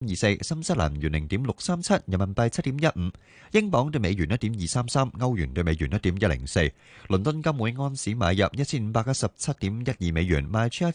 24，新西蘭元0.637，人民幣7.15，英鎊對美元1.233，歐元對美元1.104。倫敦金每安士買入1517.12美元，賣出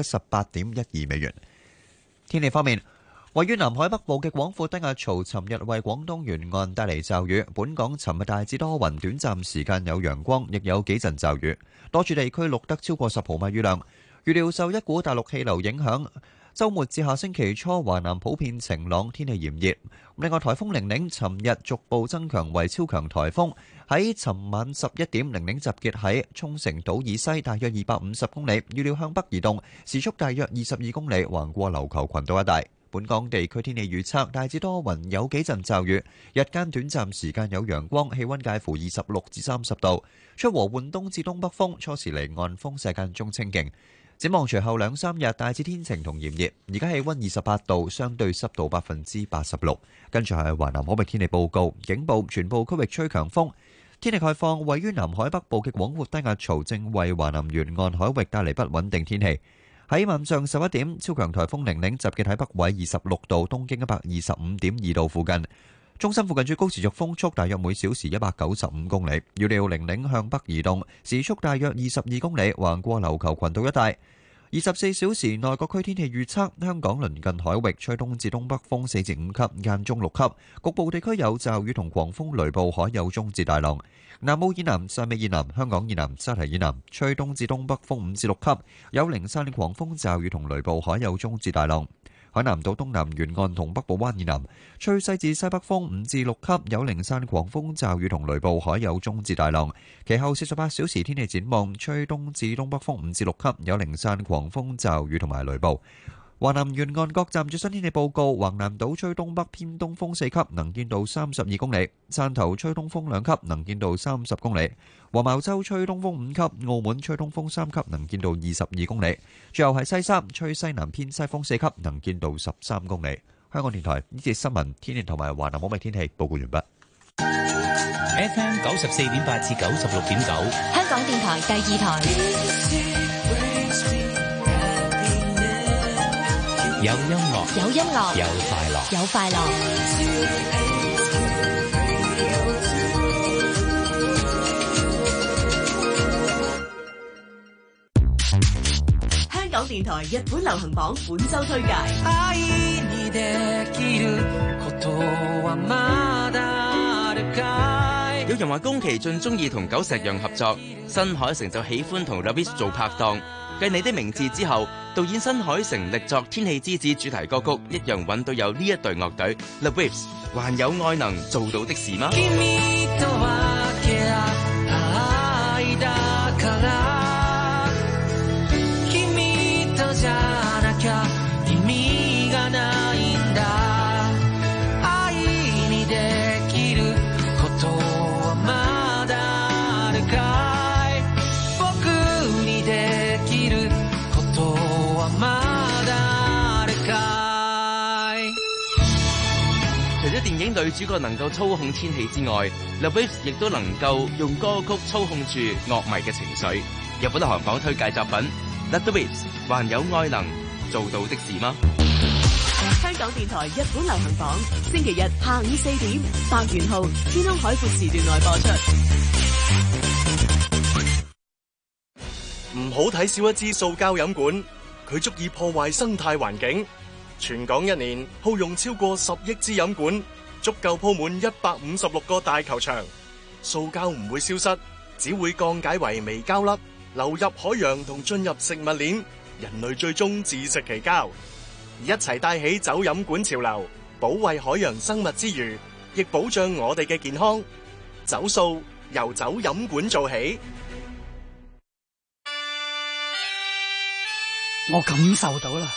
1518.12美元。天氣方面，位於南海北部嘅廣闊低壓槽尋日為廣東沿岸帶嚟驟雨，本港尋日大致多雲，短暫時間有陽光，亦有幾陣驟雨，多處地區錄得超過10毫米雨量。預料受一股大陸氣流影響，週末至下星期初華南普遍晴朗，天氣炎熱。另外，颱風玲玲尋日逐步增強為超強颱風，喺尋晚11點，玲玲集結喺沖繩島以西大約250公里，預料向北移動，時速大約22公里，橫過琉球群島一帶。本港地區天氣預測大致多雲，有幾陣驟雨，日間短暫時間有陽光，氣溫介乎26至30度，吹和緩東至東北風，初時離岸風勢間中清勁。展望隨後2-3日大致天晴同炎熱，而家氣溫28度，相對濕度86%。跟住係華南海域天氣報告，警報全部區域吹強風。天氣概況，位於南海北部嘅廣闊低壓槽正為華南沿岸海域帶嚟不穩定天氣。喺晚上11點，超強颱風玲玲集結喺北緯26度、東經125.2度附近。中心附近最高持續風速大約每小時195公里，預料玲玲向北移動，時速大約22公里，橫過琉球群島一帶。24小時內各區天氣預測：香港鄰近海域吹東至東北風4至5級，間中6級，局部地區有驟雨同狂風雷暴，海有中至大浪。南澳以南、汕尾以南、香港以南、沙堤以南吹東至東北風5至6級，有零散狂風驟雨同雷暴，海有中至大浪。海南島東南沿岸同北部灣以南吹西至西北風5至6級，有零散狂風驟雨同雷暴，海有中至大浪。其後48小時天氣展望，吹東至東北風5至6級，有零散狂風驟雨同埋雷暴。華南沿岸各站最新天氣報告：橫瀾島吹東北偏東風4級，能見度32公里；汕頭吹東風2級，能見度30公里；黃茅洲吹東風5級，澳門吹東風3級，能見度22公里。最後係西三吹西南偏西風4級，能見度13公里。香港電台呢節新聞天氣同埋華南海域天氣報告完畢。 FM 94.8至96.9， 香港電台第2台。 有音樂， 有音樂， 有快樂， 有快樂。香港電台日本流行榜本周推介。 有人話宮崎駿中意同久石讓合作，新海誠就喜歡同 LaWiz 做拍檔。繼你的名字之後，導演新海誠力作《天氣之子》主題歌曲，一樣揾到有呢一隊樂隊 LaWiz， 還有愛能做到的事嗎？除咗電影女主角能夠操控天氣之外， LaWiz 亦都能夠用歌曲操控住樂迷嘅情緒。日本流行榜推介作品 LaWiz， 還有愛能做到的事嗎？ 香港電台日本流行榜，星期日下午4點，白元號天空海闊時段內播出。 唔好睇少一支塑膠飲管，佢足以破壞生態環境。全港一年耗用超過10億支飲管，足夠鋪滿156個大球場。塑膠唔會消失，只會降解為微膠粒，流入海洋同進入食物鏈，人類最終自食其膠。一齊帶起走飲管潮流，保衛海洋生物之餘，亦保障我哋嘅健康。走塑由走飲管做起。 我感受到啦，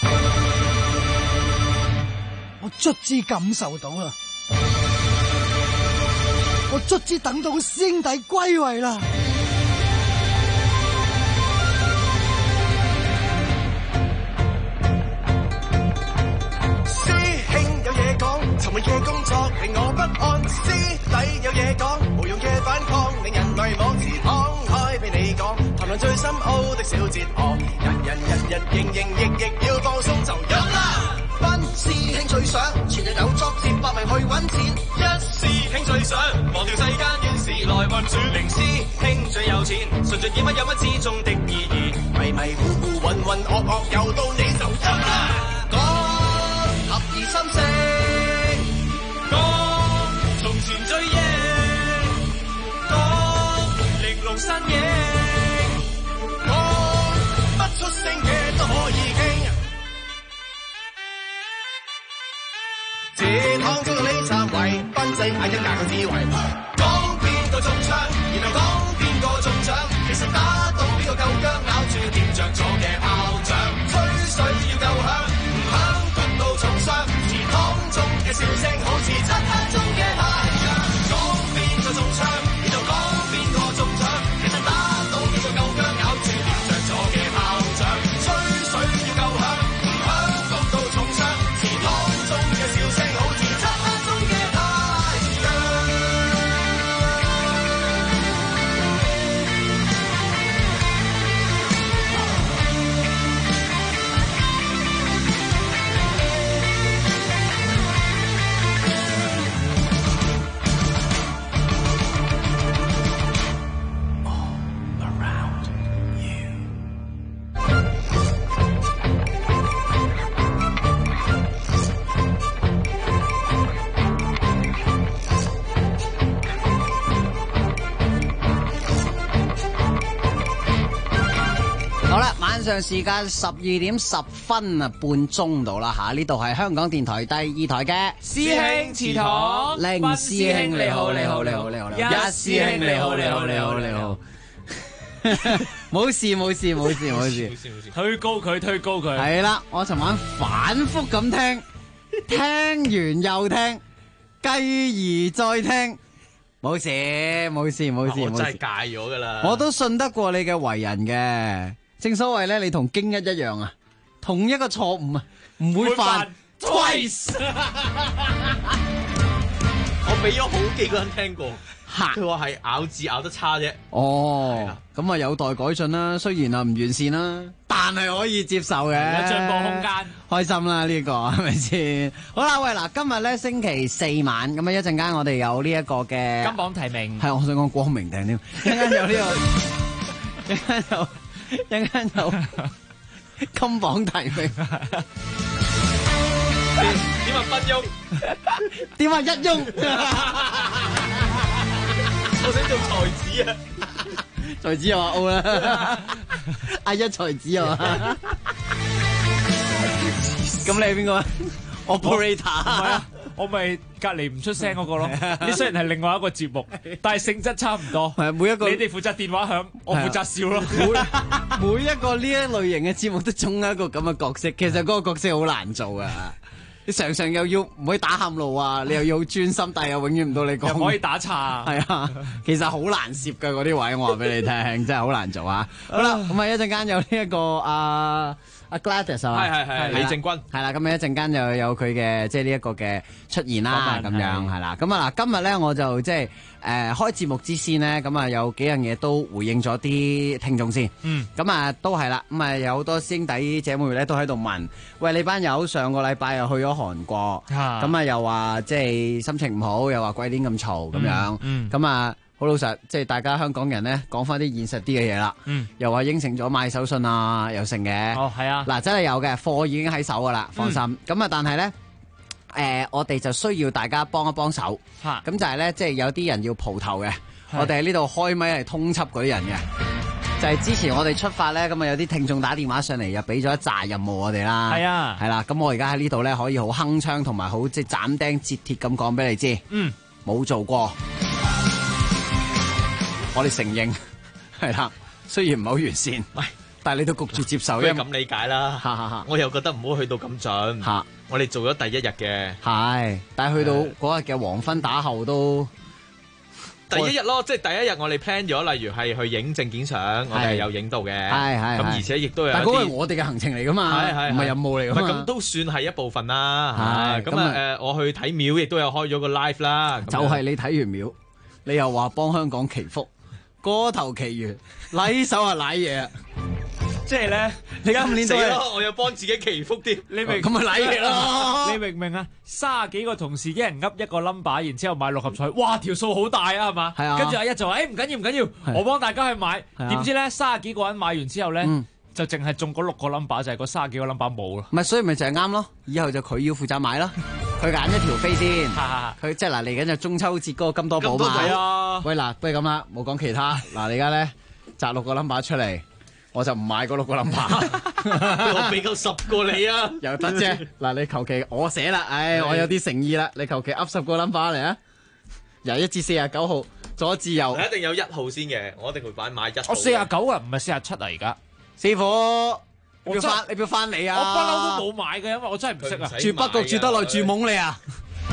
我卒之感受到啦，我卒之等到師兄弟歸位啦。 師兄有嘢講，尋日嘅工作令我不安。師弟有嘢講，無用嘅反抗令人迷惘。時敞開俾你講，談論最深奧的小哲學。人日營營役役要放鬆就飲啦。 師兄最想全日有作戰，搏命去揾錢。一師兄最想忘掉世間怨事來運轉。零師兄最有錢，順序見乜有乜之中的意義。迷迷糊糊渾渾噩噩，又到你就執啦。講合二心聲，講從前追憶，講玲瓏身影，講不出聲嘅都可以傾。這趟中你站位，奔正嗌一架個智慧。講邊個中槍，然後講邊個中獎。其實打到邊個夠薑，咬住掂着咗嘅炮仗。吹水要夠響，唔響焗到重傷。祠堂中嘅笑聲好似漆黑中嘅太陽。講邊個中槍，然後講邊個中獎。其實打到邊個夠薑，咬住掂着咗嘅炮仗。吹水要夠響，唔響焗到重傷。祠堂中嘅笑聲好似漆黑中嘅太陽。 好啦，晚上時間12:10半鐘到啦吓，呢度係香港電台第2台嘅師兄祠堂， 令師兄你好，你好，你好，你好， 一師兄你好，你好，你好，你好， 冇事冇事冇事冇事， 推高佢，推高佢， 係啦，我尋晚反覆咁聽，聽完又聽，繼而再聽，冇事冇事冇事冇事， 我真係戒咗噶啦， 我都信得過你嘅為人嘅。正所謂咧，你同京一樣啊，同一個錯誤啊，唔會犯 twice。 我俾咗好幾個人聽過，佢話係咬字咬得差啫。 哦，咁啊有待改進啦，雖然啊唔完善啦，但係可以接受嘅， 有進步空間， 開心啦呢個係咪先？好啦，喂嗱，今日咧星期4晚，咁啊一陣間我哋有呢一個嘅金榜題名， 係我想講光明頂添，一陣間有呢個，一陣間有金榜題名。 點啊不喐？ 點啊一喐？ 我想做才子啊！ 才子又話 O 啦，阿一才子又話。咁你係邊個？Operator 係啊，我咪隔離唔出聲嗰個咯。你雖然係另外一個節目，但係性質差唔多。 係每一個你哋負責電話響，我負責笑咯。 每一個呢一類型嘅節目都總有一個咁嘅角色，其實嗰個角色好難做啊！你常常又要唔可以打喊路啊，你又要好專心，但係又永遠唔到你講。 又唔可以打岔。 係啊，其實好難攝㗎嗰啲位，我話俾你聽，真係好難做啊！好啦，咁啊一陣間有呢一個阿 Gladys 係嘛？ 係李正君係啦，咁啊一陣間就有佢嘅即係呢一個嘅出現啦，咁樣係啦。咁啊嗱，今日咧我就即係開節目之先呢，咁啊有幾樣嘢都回應咗啲聽眾先。咁啊都係啦，咁啊有好多師兄弟姐妹咧都喺度問，喂，你班友上個禮拜又去咗韓國，咁啊又話即係心情唔好，又話鬼臉咁嘈咁樣，咁啊。好老實，即係大家香港人咧講翻啲現實啲嘅嘢啦。又話應承咗買手信啊，又成嘅。 哦，係啊。嗱， 真係有嘅，貨已經喺手噶啦，放心。咁啊，但係咧，我哋就需要大家幫一幫手。咁就係咧，即係有啲人要蒲頭嘅。我哋喺呢度開咪嚟通緝嗰啲人嘅。就係之前我哋出發咧，咁啊有啲聽眾打電話上嚟，又俾咗一紮任務我哋啦。係啊。係啦，咁我而家喺呢度咧，可以好鏗鏘同埋好即係斬釘截鐵咁講俾你知。冇做過。我哋承認係啦，雖然唔係好完善，但係你都焗住接受， 因為咁理解啦。我又覺得唔好去到咁盡。我哋做咗第一日嘅， 係，但係去到嗰日嘅黃昏打後都第一日咯，即係第一日我哋 plan 咗，例如係去影證件相，我哋係有影到嘅。係咁而且亦都有。 但係嗰個係我哋嘅行程嚟㗎嘛，唔係任務嚟㗎嘛。 咁都算係一部分啦。咁啊我去睇廟亦都有開咗個 live 啦。 就係你睇完廟，你又話幫香港祈福。歌頭奇緣，禮手啊，瀨嘢。 即係咧， 你今年都係死咯！我又幫自己祈福添， 你明咁咪禮嘢咯？ 你明唔明啊？30幾個同事一人噏一個 number，然之後買六合彩，哇條數好大啊，係嘛？ 係啊跟住阿一就話：唔緊要唔緊要，我幫大家去買。 係啊點知咧30幾個人買完之後咧，就淨係中嗰6個 number，就係嗰30幾個 number 冇咯。 唔係，所以咪就係啱咯。以後就佢要負責買咯，佢揀一條飛先。佢即係嗱，嚟緊就中秋節嗰個金多寶買。 啊！ 喂嗱，不如咁啦，冇講其他。嗱，你而家咧摘6個 number 出嚟，我就唔買嗰6個 number。 我俾夠10個你啊！ 又得啫。嗱，你求其我寫啦，我有啲誠意啦，你求其噏10個 number 嚟啊！21至49號，左至右。 一定有1號先嘅，我一定會買1號。 我49啊，唔係47啊，而家。 師傅，你不要翻嚟啊！ 我不嬲都冇買嘅，因為我真係唔識啊。 住北角住得耐，住懵你啊！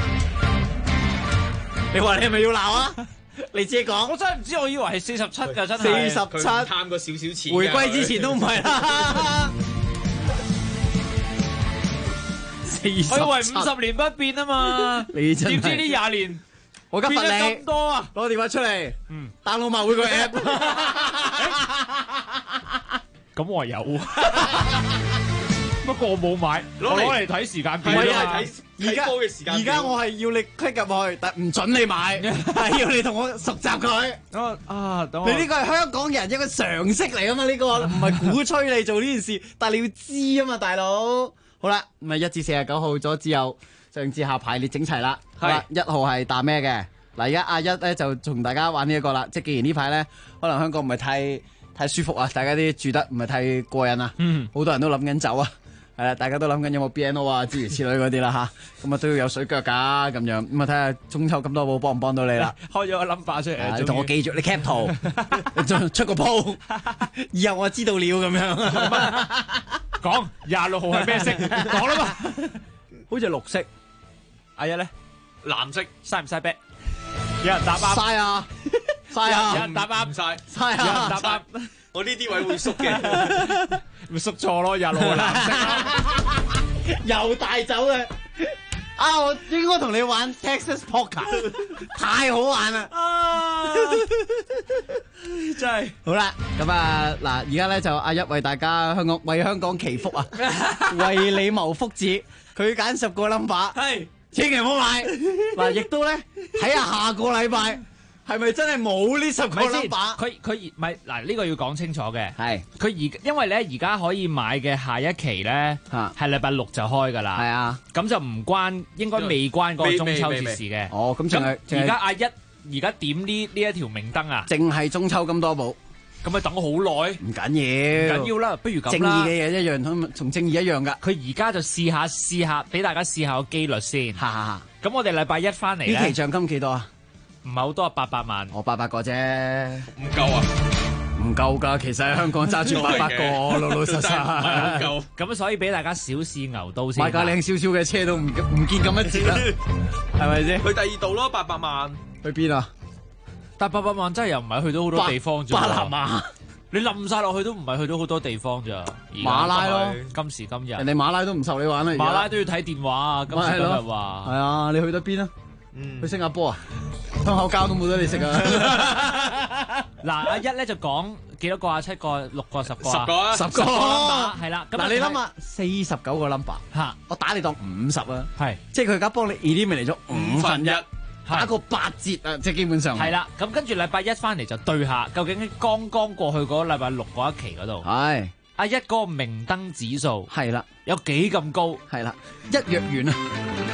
你話你係咪要鬧啊？你自己講。 我真係唔知，我以為係47㗎，真係。 47， 佢貪過少少錢。 回歸之前都唔係啦。 我以為50年不變啊嘛。 你真係。 點知呢20年？ 我而家罰你咁多啊！ 攞電話出嚟，download 埋會個 app。 咁我有，不過我冇買，攞嚟睇時間表啊！而家我係要你 click 入去，但唔准你買，係要你同我熟習佢。 等你呢個係香港人一個常識嚟啊嘛，呢個唔係鼓吹你做呢件事，但係你要知啊嘛，大佬。好啦，咪1至49號左至右，上至下排列整齊啦。好啦，1號係打咩嘅？嗱，而家阿一咧就同大家玩呢一個啦，即係既然呢排咧，可能香港唔係太舒服啊，大家啲住得唔係太過癮啊，好多人都諗緊走啊，係啦，大家都諗緊有冇 BNO 啊，諸如此類嗰啲啦吓，咁啊都要有水腳噶咁樣，咁啊睇下中秋咁多寶幫唔幫到你啦， 開咗個 number 出嚟， 你同我記住，你 cap 圖，你出個 po，以後我知道了咁樣， 講26號係咩色？講啦嘛， 好似係綠色， 阿一咧藍色， 嘥唔嘥 bet？有人答啱， 嘥啊！嘥啊！ 有人答啱晒， 嘥啊！ 有人答啱， 我呢啲位會縮嘅， 咪縮錯咯，26號藍色， 又帶走嘅。啊！我應該同你玩 Texas Poker， 太好玩啦！ 真係好啦，咁啊嗱，而家咧就阿一為大家為香港祈福啊，為你謀福祉，佢揀10個 number， 係千祈唔好買。嗱，亦都咧睇下個禮拜係咪真係冇呢10個 number？ 佢唔係嗱，呢個要講清楚嘅。 係佢因為咧而家可以買嘅下一期咧係禮拜6就開㗎啦。係啊， 咁就唔關，應該未關嗰個中秋節事嘅。 哦，咁而家阿一而家點呢一條明燈啊？ 淨係中秋咁多寶， 咁咪等咗好耐？ 唔緊要， 唔緊要啦，不如咁啦。 正義嘅嘢一樣，同正義一樣㗎。 佢而家就試下，俾大家試下個機率先。咁我哋禮拜1翻嚟咧， 呢期獎金幾多啊？ 唔係好多，800萬。 我800個啫， 唔夠啊！ 唔夠㗎，其實喺香港揸住800個，老老實實唔夠。 咁所以俾大家小試牛刀先。 買架靚少少嘅車都唔見咁一截啦，係咪先？ 去第二度咯，800萬。 去邊啊？ 但800萬真係又唔係去到好多地方啫。 巴拿馬， 你冧晒落去都唔係去到好多地方咋。 馬拉咯， 今時今日。 人哋馬拉都唔受你玩啦。 馬拉都要睇電話啊！今時今日話。 係啊，你去得邊啊？去新加坡啊？香口膠都冇得你食啊！ 嗱，阿一咧就講幾多個啊？7個、6個、10個啊 ？10個， 係啦。 嗱，你諗下49個 number， 我打你當50啊，係，即係佢而家幫你 eliminate 咗1/5，打個8折啊！即係基本上係啦。咁跟住禮拜1翻嚟就對下，究竟剛剛過去嗰禮拜6嗰一期嗰度， 係阿一嗰個明燈指數係啦， 有幾咁高？ 係啦，一若元啊！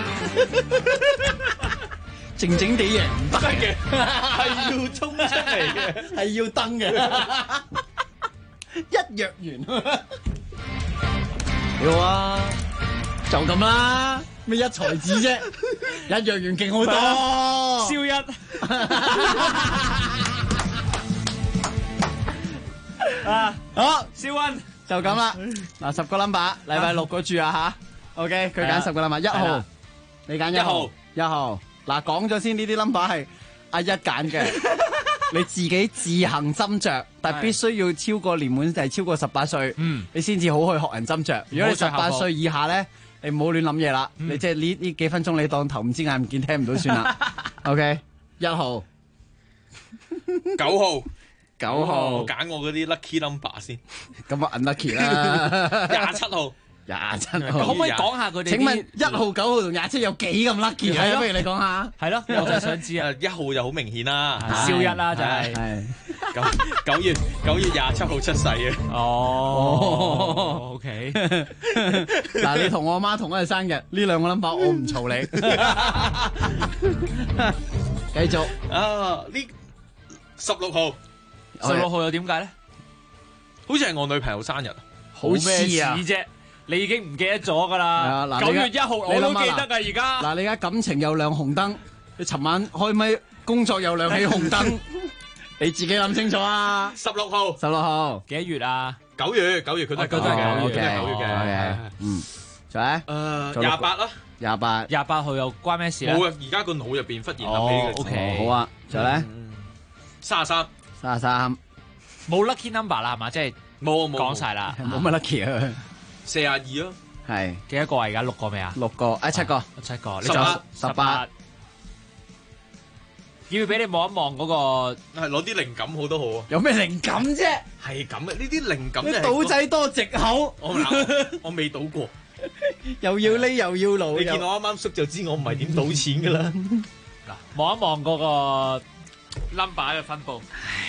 靜靜地嘅唔得嘅，係要衝出嚟嘅，係要登嘅。一若元，好啊，就咁啦，咩一才子啫，一若元勁好多， 燒一啊，好燒溫就咁啦。嗱，10個 number，禮拜6個注啊吓。OK， 佢揀10個 number，1號，你揀1號，1號。嗱，講咗先，呢啲 number 係阿一揀嘅，你自己自行斟酌，但必須要超過年滿，就係超過18歲，你先至好去學人斟酌。如果你18歲以下咧，你唔好亂諗嘢啦。你即係呢幾分鐘，你當頭唔知眼唔見聽唔到算啦。OK， 1號、 9號、 9號我揀我嗰啲 lucky number 先。 咁啊 unlucky 啦。 27號。 27號。 可唔可以講下佢哋？ 請問1號、9號同27有幾咁 lucky 啊？不如你講下。 係咯，我真係想知啊。 1號就好明顯啦， 少一啦就係。 9月27號出世嘅。 哦，OK。 嗱，你同我媽同一日生日，呢兩個 number 我唔嘈你。繼續啊，呢16號 ，16號又點解咧？ 好似係我女朋友生日， 好似啊啫，你已經唔記得咗噶啦。9月1號我都記得噶，而家。 嗱，你而家感情又亮紅燈，你尋晚開咪工作又亮起紅燈，你自己諗清楚啊 ！16號 ，16號幾多月啊 ？9月佢都係9月嘅。 仲有 28啦 ，28 號又關咩事咧？ 冇啊！而家個腦入邊忽然諗起呢個字。 好啊，仲有咧 33， 冇 lucky number 啦，係嘛？即係冇講晒啦， 冇乜 lucky 啊。 42咯， 係幾多個啊？而家6個未啊 ？6個，7個 ，7個， 18。 要俾你望一望嗰個， 係攞啲靈感好都好啊！ 有咩靈感啫？ 係咁嘅，呢啲靈感。 賭仔多藉口。 我未賭過， 又要呢又要路。 你見我啱啱縮就知我唔係點賭錢噶啦。 嗱，望一望嗰個 number 嘅分佈。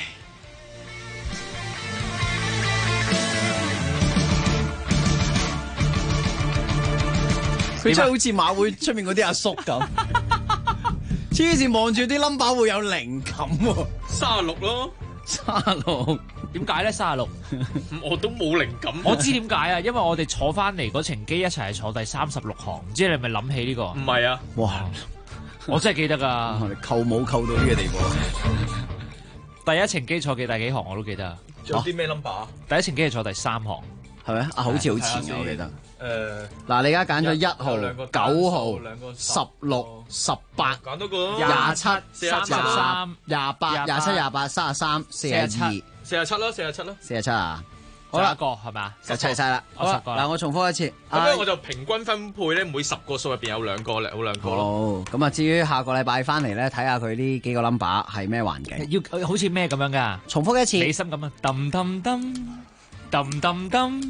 佢真係好似馬會出面嗰啲阿叔咁。黐線望住啲 number 會有靈感喎。 36咯 ，36 點解咧？36 我都冇靈感。 我知點解啊，因為我哋坐翻嚟嗰程機一齊係坐第36行，唔知你係咪諗起呢個？ 唔係啊！ 哇！ 我真係記得㗎。 我哋扣帽扣到呢個地步。 第一程機坐嘅第幾行我都記得。 仲有啲咩 number？ 第一程機係坐第3行， 係咪啊？好似好前嘅我記得。嗱，你而家揀咗1號、9號、16、18， 揀多個 27、 33、 28、27、28、33、42、 47啦 ，47啊！ 好啦，一個係咪啊？ 就齊晒啦。好啦，嗱，我重複一次。 咁咧我就平均分配咧，每10個數入邊有2個，好2個咯。 好，咁啊，至於下個禮拜翻嚟咧，睇下佢呢幾個 number 係咩環境。 要好似咩咁樣㗎？ 重複一次。 你心咁啊！噔噔噔噔噔噔。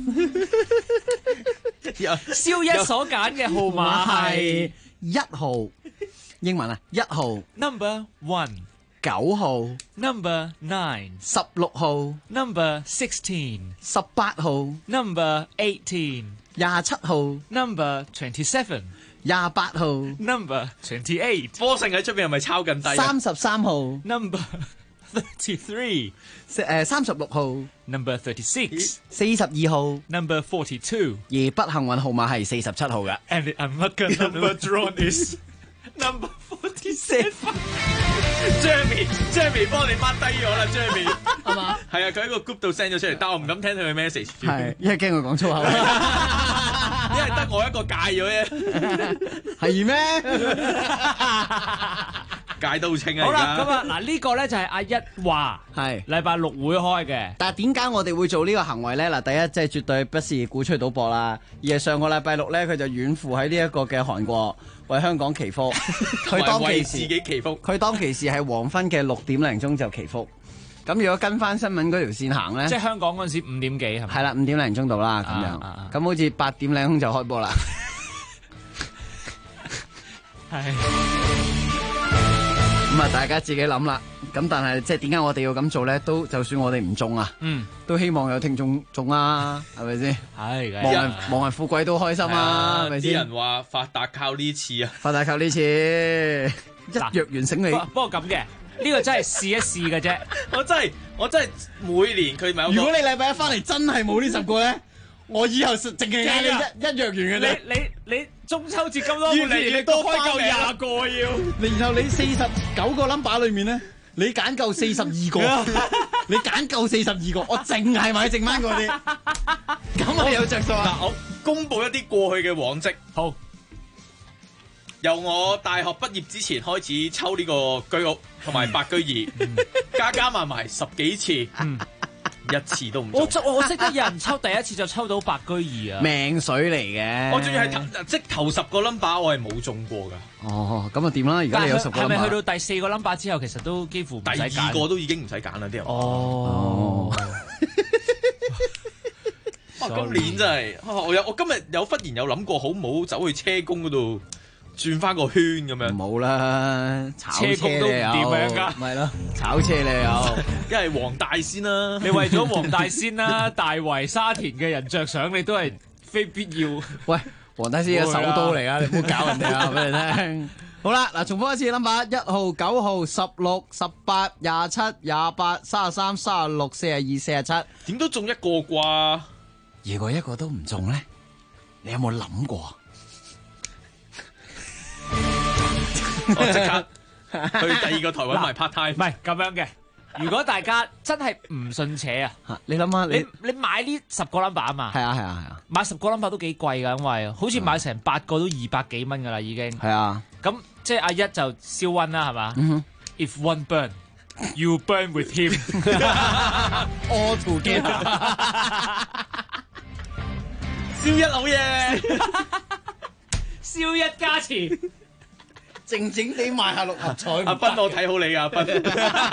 蕭一所揀嘅號碼係 1號，英文啊，1號 number 1， 9號 number 9， 16號 number 16， 18號 number 18， 27號 number 27， 28號 number 28。 科盛喺出邊係咪抄緊低 ？33號 number 33， 36號 number 36， 42號 number 42， 而不幸運號碼係47號嘅。 And the unlucky number drawn is number 47。 Jamie 幫你 mark 低咗啦 ，Jamie 係嘛？ 係啊，佢喺個 group 度 send 咗出嚟，但我唔敢聽佢嘅 message。 係，因為驚佢講粗口。 因為得我一個戒咗啫。 係咩？ 戒到清啊！ 好啦，咁啊，嗱呢個咧就係阿一話係禮拜6會開嘅。 但係點解我哋會做呢個行為咧？嗱，第一即係絕對不是鼓吹賭博啦，而係上個禮拜6咧，佢就遠赴喺呢一個嘅韓國為香港祈福。佢當其時自己祈福， 佢當其時係黃昏嘅6點零鐘就祈福。咁如果跟翻新聞嗰條線行咧， 即係香港嗰陣時5點幾係咪？ 係啦，5點零鐘到啦，咁樣。咁好似8點零鐘就開波啦。 係。 咁啊，大家自己諗啦。咁但係即係點解我哋要咁做咧？都就算我哋唔中啊，都希望有聽眾中啊，係咪先？ 係， 望人富貴都開心啊，係咪先？ 啲人話發達靠呢次啊， 發達靠呢次，一躍完醒你。 不過咁嘅，呢個真係試一試嘅啫。 我真係每年佢咪有。 如果你禮拜一翻嚟真係冇呢10個咧，我以後淨係嗌你一躍完嘅啫。 你中秋節咁多，你多開夠20個要。 然後你49個 number 裏面咧，你揀夠42個，你揀夠42個，我淨係買剩翻嗰啲，咁我有着數啊！ 嗱，我公佈一啲過去嘅往績。 好， 由我大學畢業之前開始抽呢個居屋同埋白居二，加埋10幾次， 一次都唔中。 我識得有人抽第一次就抽到白居二啊， 命水嚟嘅。 我仲要係即頭10個 number，我係冇中過㗎。 哦，咁啊點啦？而家你有10個 number， 係咪去到第4個 number 之後，其實都幾乎唔使揀？ 第2個都已經唔使揀啦，啲人。 哦。 今年真係，我今日忽然有諗過，好唔好走去車公嗰度轉翻個圈咁樣？ 冇啦，炒車都唔掂㗎， 咪咯，炒車你有， 一係黃大仙啦， 你為咗黃大仙啦、大圍、沙田嘅人着想，你都係非必要。 喂，黃大仙嘅首都嚟啊，你唔好搞人哋啊，俾你聽。好啦，嗱，重複一次 number： 1號、9號、16、18、27、28、33、36、42、47， 點都中一個啩？ 如果一個都唔中咧，你有冇諗過？ 我即刻去第2個台揾埋 part time。 唔係咁樣嘅。如果大家真係唔信邪啊， 你諗下， 你買呢10個 number 啊嘛， 係啊，買 10個 number 都幾貴㗎，因為好似買成8個都200幾蚊㗎啦已經。 係啊， 咁即係阿一就燒溫啦，係嘛？If one burn, you burn with him. All together. 燒一老爺， 燒一加持， 靜靜地買下6合彩。 阿斌，我睇好你啊，阿斌。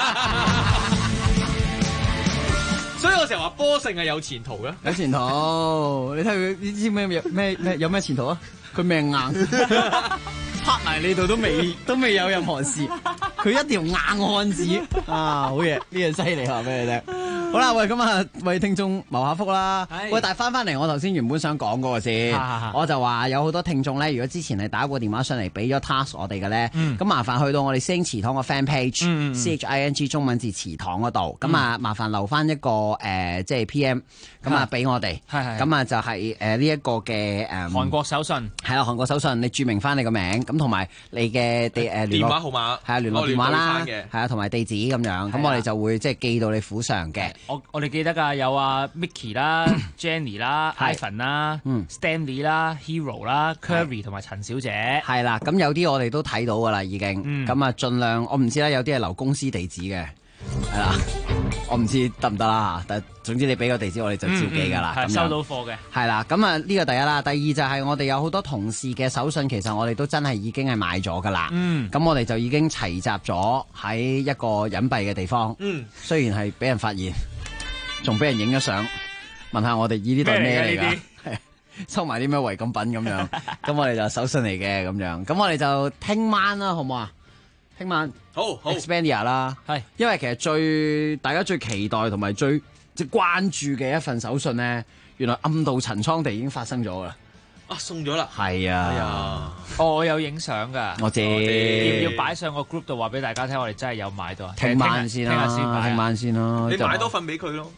所以我成日話波勝係有前途嘅， 有前途。你睇佢，你知咩有咩前途啊？佢命硬，拍埋你度都未有任何事，佢一條硬漢子啊！好嘢，呢樣犀利話俾你聽。好啦，喂，咁啊，為聽眾謀下福啦。喂，但係翻嚟，我頭先原本想講嗰個先，我就話有好多聽眾咧，如果之前係打過電話上嚟俾咗 task 我哋嘅咧，咁麻煩去到我哋星祠堂個 fan page CHING 中文字祠堂嗰度，咁啊麻煩留翻一個即係 PM，咁啊俾我哋，咁啊就係呢一個嘅韓國手信， 係啦，韓國手信，你註明翻你個名，咁同埋你嘅電話號碼， 係啊聯絡電話啦，係啊同埋地址咁樣，咁我哋就會即係寄到你府上嘅。 我哋記得㗎，有阿 Micky 啦、Jenny 啦、Ivan 啦、Stanley 啦、Hero 啦、Curry 同埋陳小姐。 係啦，咁有啲我哋都睇到㗎啦，已經。咁啊，盡量我唔知啦，有啲係留公司地址嘅，係啦，我唔知得唔得啦嚇。但係總之你俾個地址，我哋就照寄㗎啦。 係收到貨嘅。係啦，咁啊呢個第一啦，第二就係我哋有好多同事嘅手信，其實我哋都真係已經係買咗㗎啦。咁我哋就已經齊集咗喺一個隱蔽嘅地方。雖然係俾人發現。仲俾人影咗相，問下我哋呢啲都係咩嚟㗎？收埋啲咩違禁品咁樣，咁我哋就手信嚟嘅咁樣，咁我哋就聽晚啦，好唔好啊？聽晚好 Expandia 啦，係，因為其實大家最期待同埋最即係關注嘅一份手信咧，原來暗度陳倉地已經發生咗㗎啦。 啊，送咗啦！ 係啊， 我有影相㗎， 我知要擺上個 group 度話俾大家聽，我哋真係有買到。 聽晚先啦，聽晚先啦， 你買多份俾佢咯。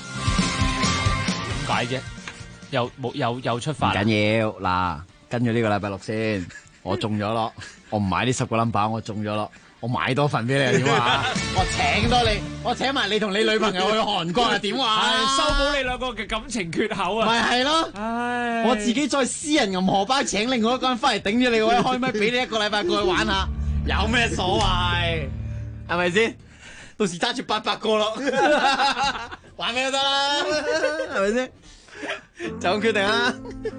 點解啫？又出發？ 唔緊要，嗱，跟住呢個禮拜6先，我中咗咯，我唔買呢10個 number， 我中咗咯。我買多份俾你啊？點啊？我請多你，我請埋你同你女朋友去韓國啊？點話？ 修補你兩個嘅感情缺口啊！ 咪係咯，我自己再私人銀荷包請另外一個人翻嚟頂住你個位，開咪俾你1個禮拜過去玩下，有咩所謂？係咪先？到時揸住800個咯，玩咩都得啦，係咪先？就咁決定啦。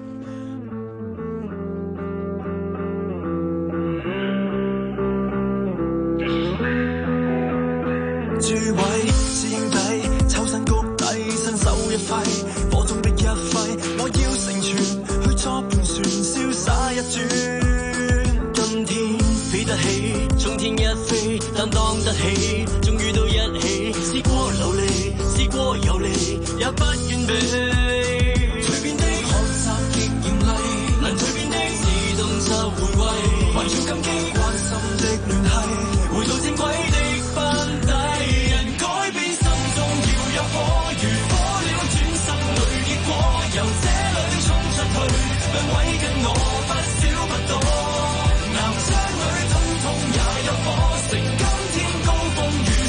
諸位師兄弟，抽身谷底，伸手一揮，火中的一揮，我要成全，去作盤旋，瀟灑一轉。今天飛得起，衝天一飛，擔當得起，終於到一起，試過流離，試過遊離，也不願避。隨便的學習極嚴厲，能隨便的自動就回歸，還要感激關心的聯繫，回到正軌的班底。火如火燎轉心裏結果，由這裏衝出去，兩位跟我不少不多，南窗裏通通也有火，成今天高峰與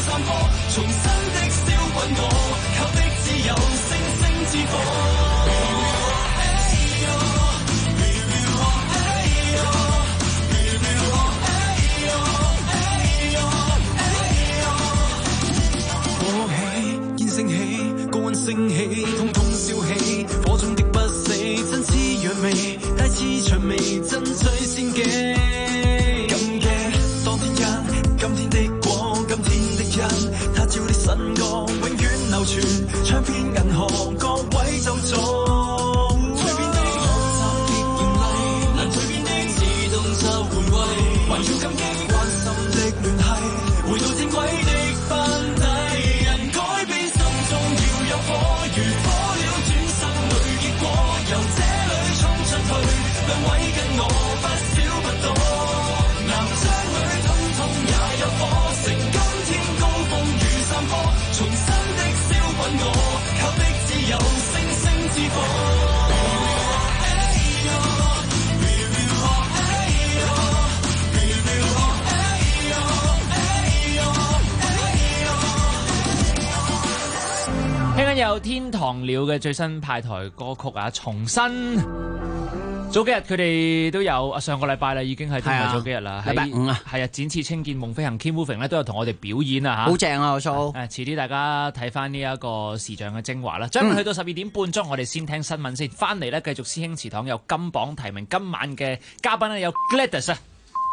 有天堂鳥嘅最新派台歌曲啊，重新。早幾日佢哋都有上個禮拜啦，已經係都唔係早幾日啦。 禮拜五啊， 係啊，展翅青見夢飛行 Keep Moving 咧都有同我哋表演啊嚇， 好正啊個 show。 遲啲大家睇翻呢一個視像嘅精華啦。將去到12點半鐘，我哋先聽新聞先，翻嚟咧繼續師兄祠堂有金榜提名，今晚嘅嘉賓咧有 Gladys 啊。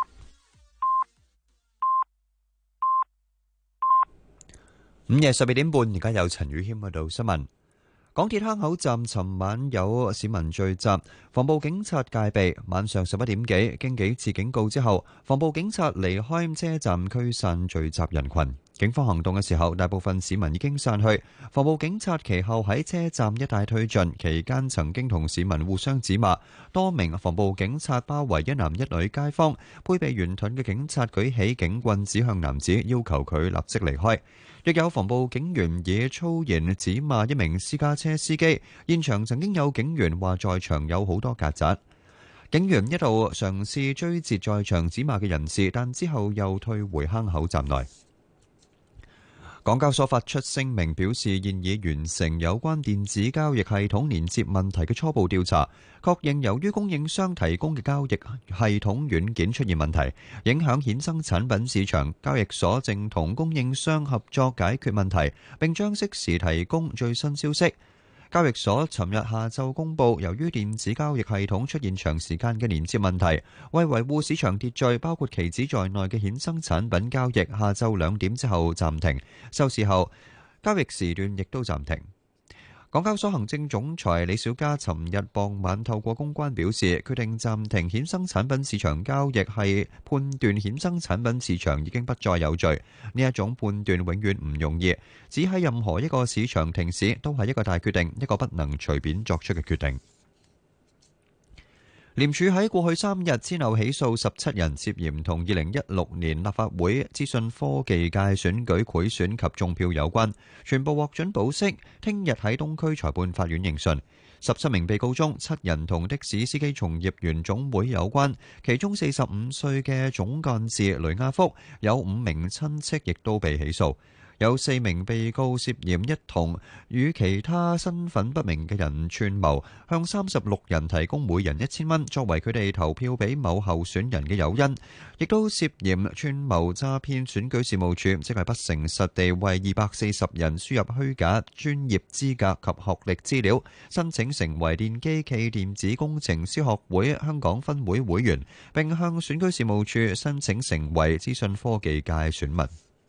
午夜12點半，而家有陳宇謙喺度新聞。港鐵坑口站尋晚有市民聚集，防暴警察戒備。晚上11點幾，經幾次警告之後，防暴警察離開車站驅散聚集人群。警方行動嘅時候，大部分市民已經散去。防暴警察其後喺車站一帶推進，期間曾經同市民互相指罵。多名防暴警察包圍一男一女街坊，配備圓盾嘅警察舉起警棍指向男子，要求佢立即離開。亦有防暴警員以粗言指罵一名私家車司機，現場曾經有警員話在場有好多曱甴。警員一度嘗試追截在場指罵嘅人士，但之後又退回坑口站內。港交所發出聲明表示，現已完成有關電子交易系統連接問題嘅初步調查，確認由於供應商提供嘅交易系統軟件出現問題，影響衍生產品市場。交易所正同供應商合作解決問題，並將適時提供最新消息。交易所尋日下晝公佈，由於電子交易系統出現長時間嘅連接問題，為維護市場秩序，包括期指在內嘅衍生產品交易，下晝2點之後暫停，收市後交易時段亦都暫停。港交所行政總裁李小加尋日傍晚透過公關表示，決定暫停衍生產品市場交易係判斷衍生產品市場已經不再有序。呢一種判斷永遠唔容易，只喺任何一個市場停市都係一個大決定，一個不能隨便作出嘅決定。廉署喺過去3日先後起訴17人，涉嫌同2016年立法會資訊科技界選舉賄選及中票有關，全部獲准保釋，聽日喺東區裁判法院應訊。17名被告中，7人同的士司機從業員總會有關，其中45歲嘅總幹事雷亞福有5名親戚亦都被起訴。有4名被告涉嫌一同與其他身份不明嘅人串謀，向36人提供每人1000蚊，作為佢哋投票俾某候選人嘅誘因，亦都涉嫌串謀詐騙選舉事務處，即係不誠實地為240人輸入虛假專業資格及學歷資料，申請成為電機暨電子工程師學會香港分會會員，並向選舉事務處申請成為資訊科技界選民。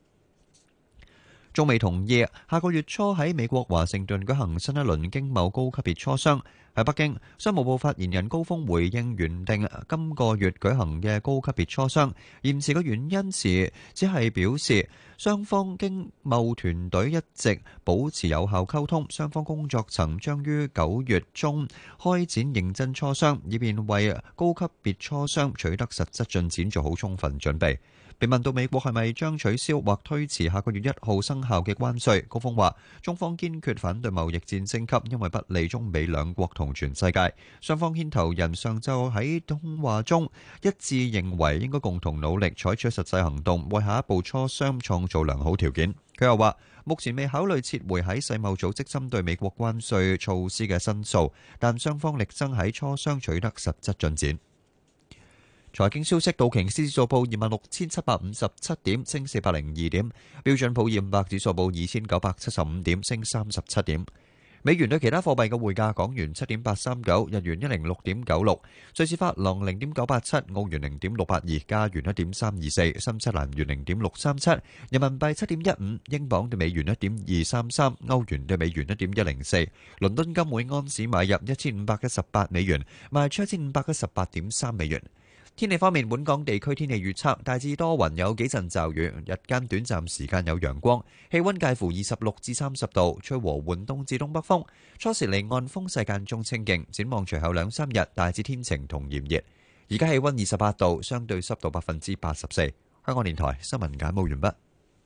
仲未同意下個月初喺美國華盛頓舉行新一輪經貿高級別磋商。喺北京，商務部發言人高峰回應原定今個月舉行嘅高級別磋商延遲嘅原因時，只係表示雙方經貿團隊一直保持有效溝通，雙方工作層將於9月中開展認真磋商，以便為高級別磋商取得實質進展做好充分準備。被問到美國係咪將取消或推遲下個月1號生效嘅關稅，高峰話：中方堅決反對貿易戰升級，因為不利中美兩國同全世界。雙方牽頭人上晝喺通話中一致認為應該共同努力採取實際行動，為下一步磋商創造良好條件。佢又話：目前未考慮撤回喺世貿組織針對美國關稅措施嘅申訴，但雙方力爭喺磋商取得實質進展。財經消息，道瓊斯指數報26,757點，升402點；標準普爾500指數報2,975點，升37點。美元對其他貨幣嘅匯價：港元7.839，日元106.96，瑞士法郎0.987，澳元0.682，加元1.324，新西蘭元0.637，人民幣7.15，英鎊對美元1.233，歐元對美元1.104。倫敦金每安士買入1,518美元，賣出1,518.3美元。天氣方面，本港地區天氣預測大致多雲，有幾陣驟雨，日間短暫時間有陽光，氣溫介乎26至30度，吹和緩東至東北風，初時離岸風勢間中清勁。展望隨後2-3日大致天晴同炎熱。而家氣溫28度，相對濕度84%。香港電台新聞簡報完畢。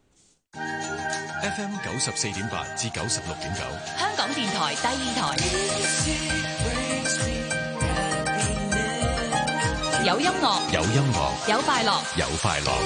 FM 94.8至96.9， 香港電台第2台。有音樂， 有音樂， 有快樂， 有快樂。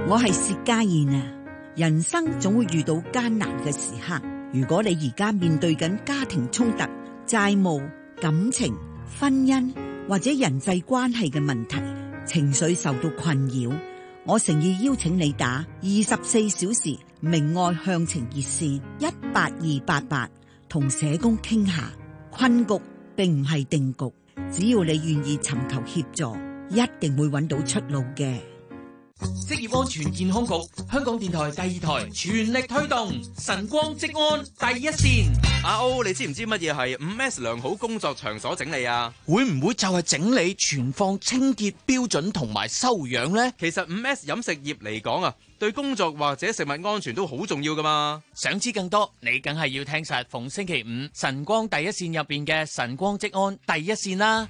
我係薛家燕啊！人生總會遇到艱難嘅時刻，如果你而家面對緊家庭衝突、債務、感情、婚姻或者人際關係嘅問題，情緒受到困擾，我誠意邀請你打24小時明愛向晴熱線18288，同社工傾下。困局並唔係定局，只要你願意尋求協助，一定會揾到出路嘅。 職業安全健康局，香港電台第2台全力推動晨光職安第一線。 阿歐，你知唔知乜嘢係5S 良好工作場所整理啊？ 會唔會就係整理、存放、清潔標準同埋修養呢？ 其實5S 飲食業嚟講啊，對工作或者食物安全都好重要噶嘛。 想知更多，你梗係要聽實逢星期5晨光第一線入邊嘅晨光職安第一線啦。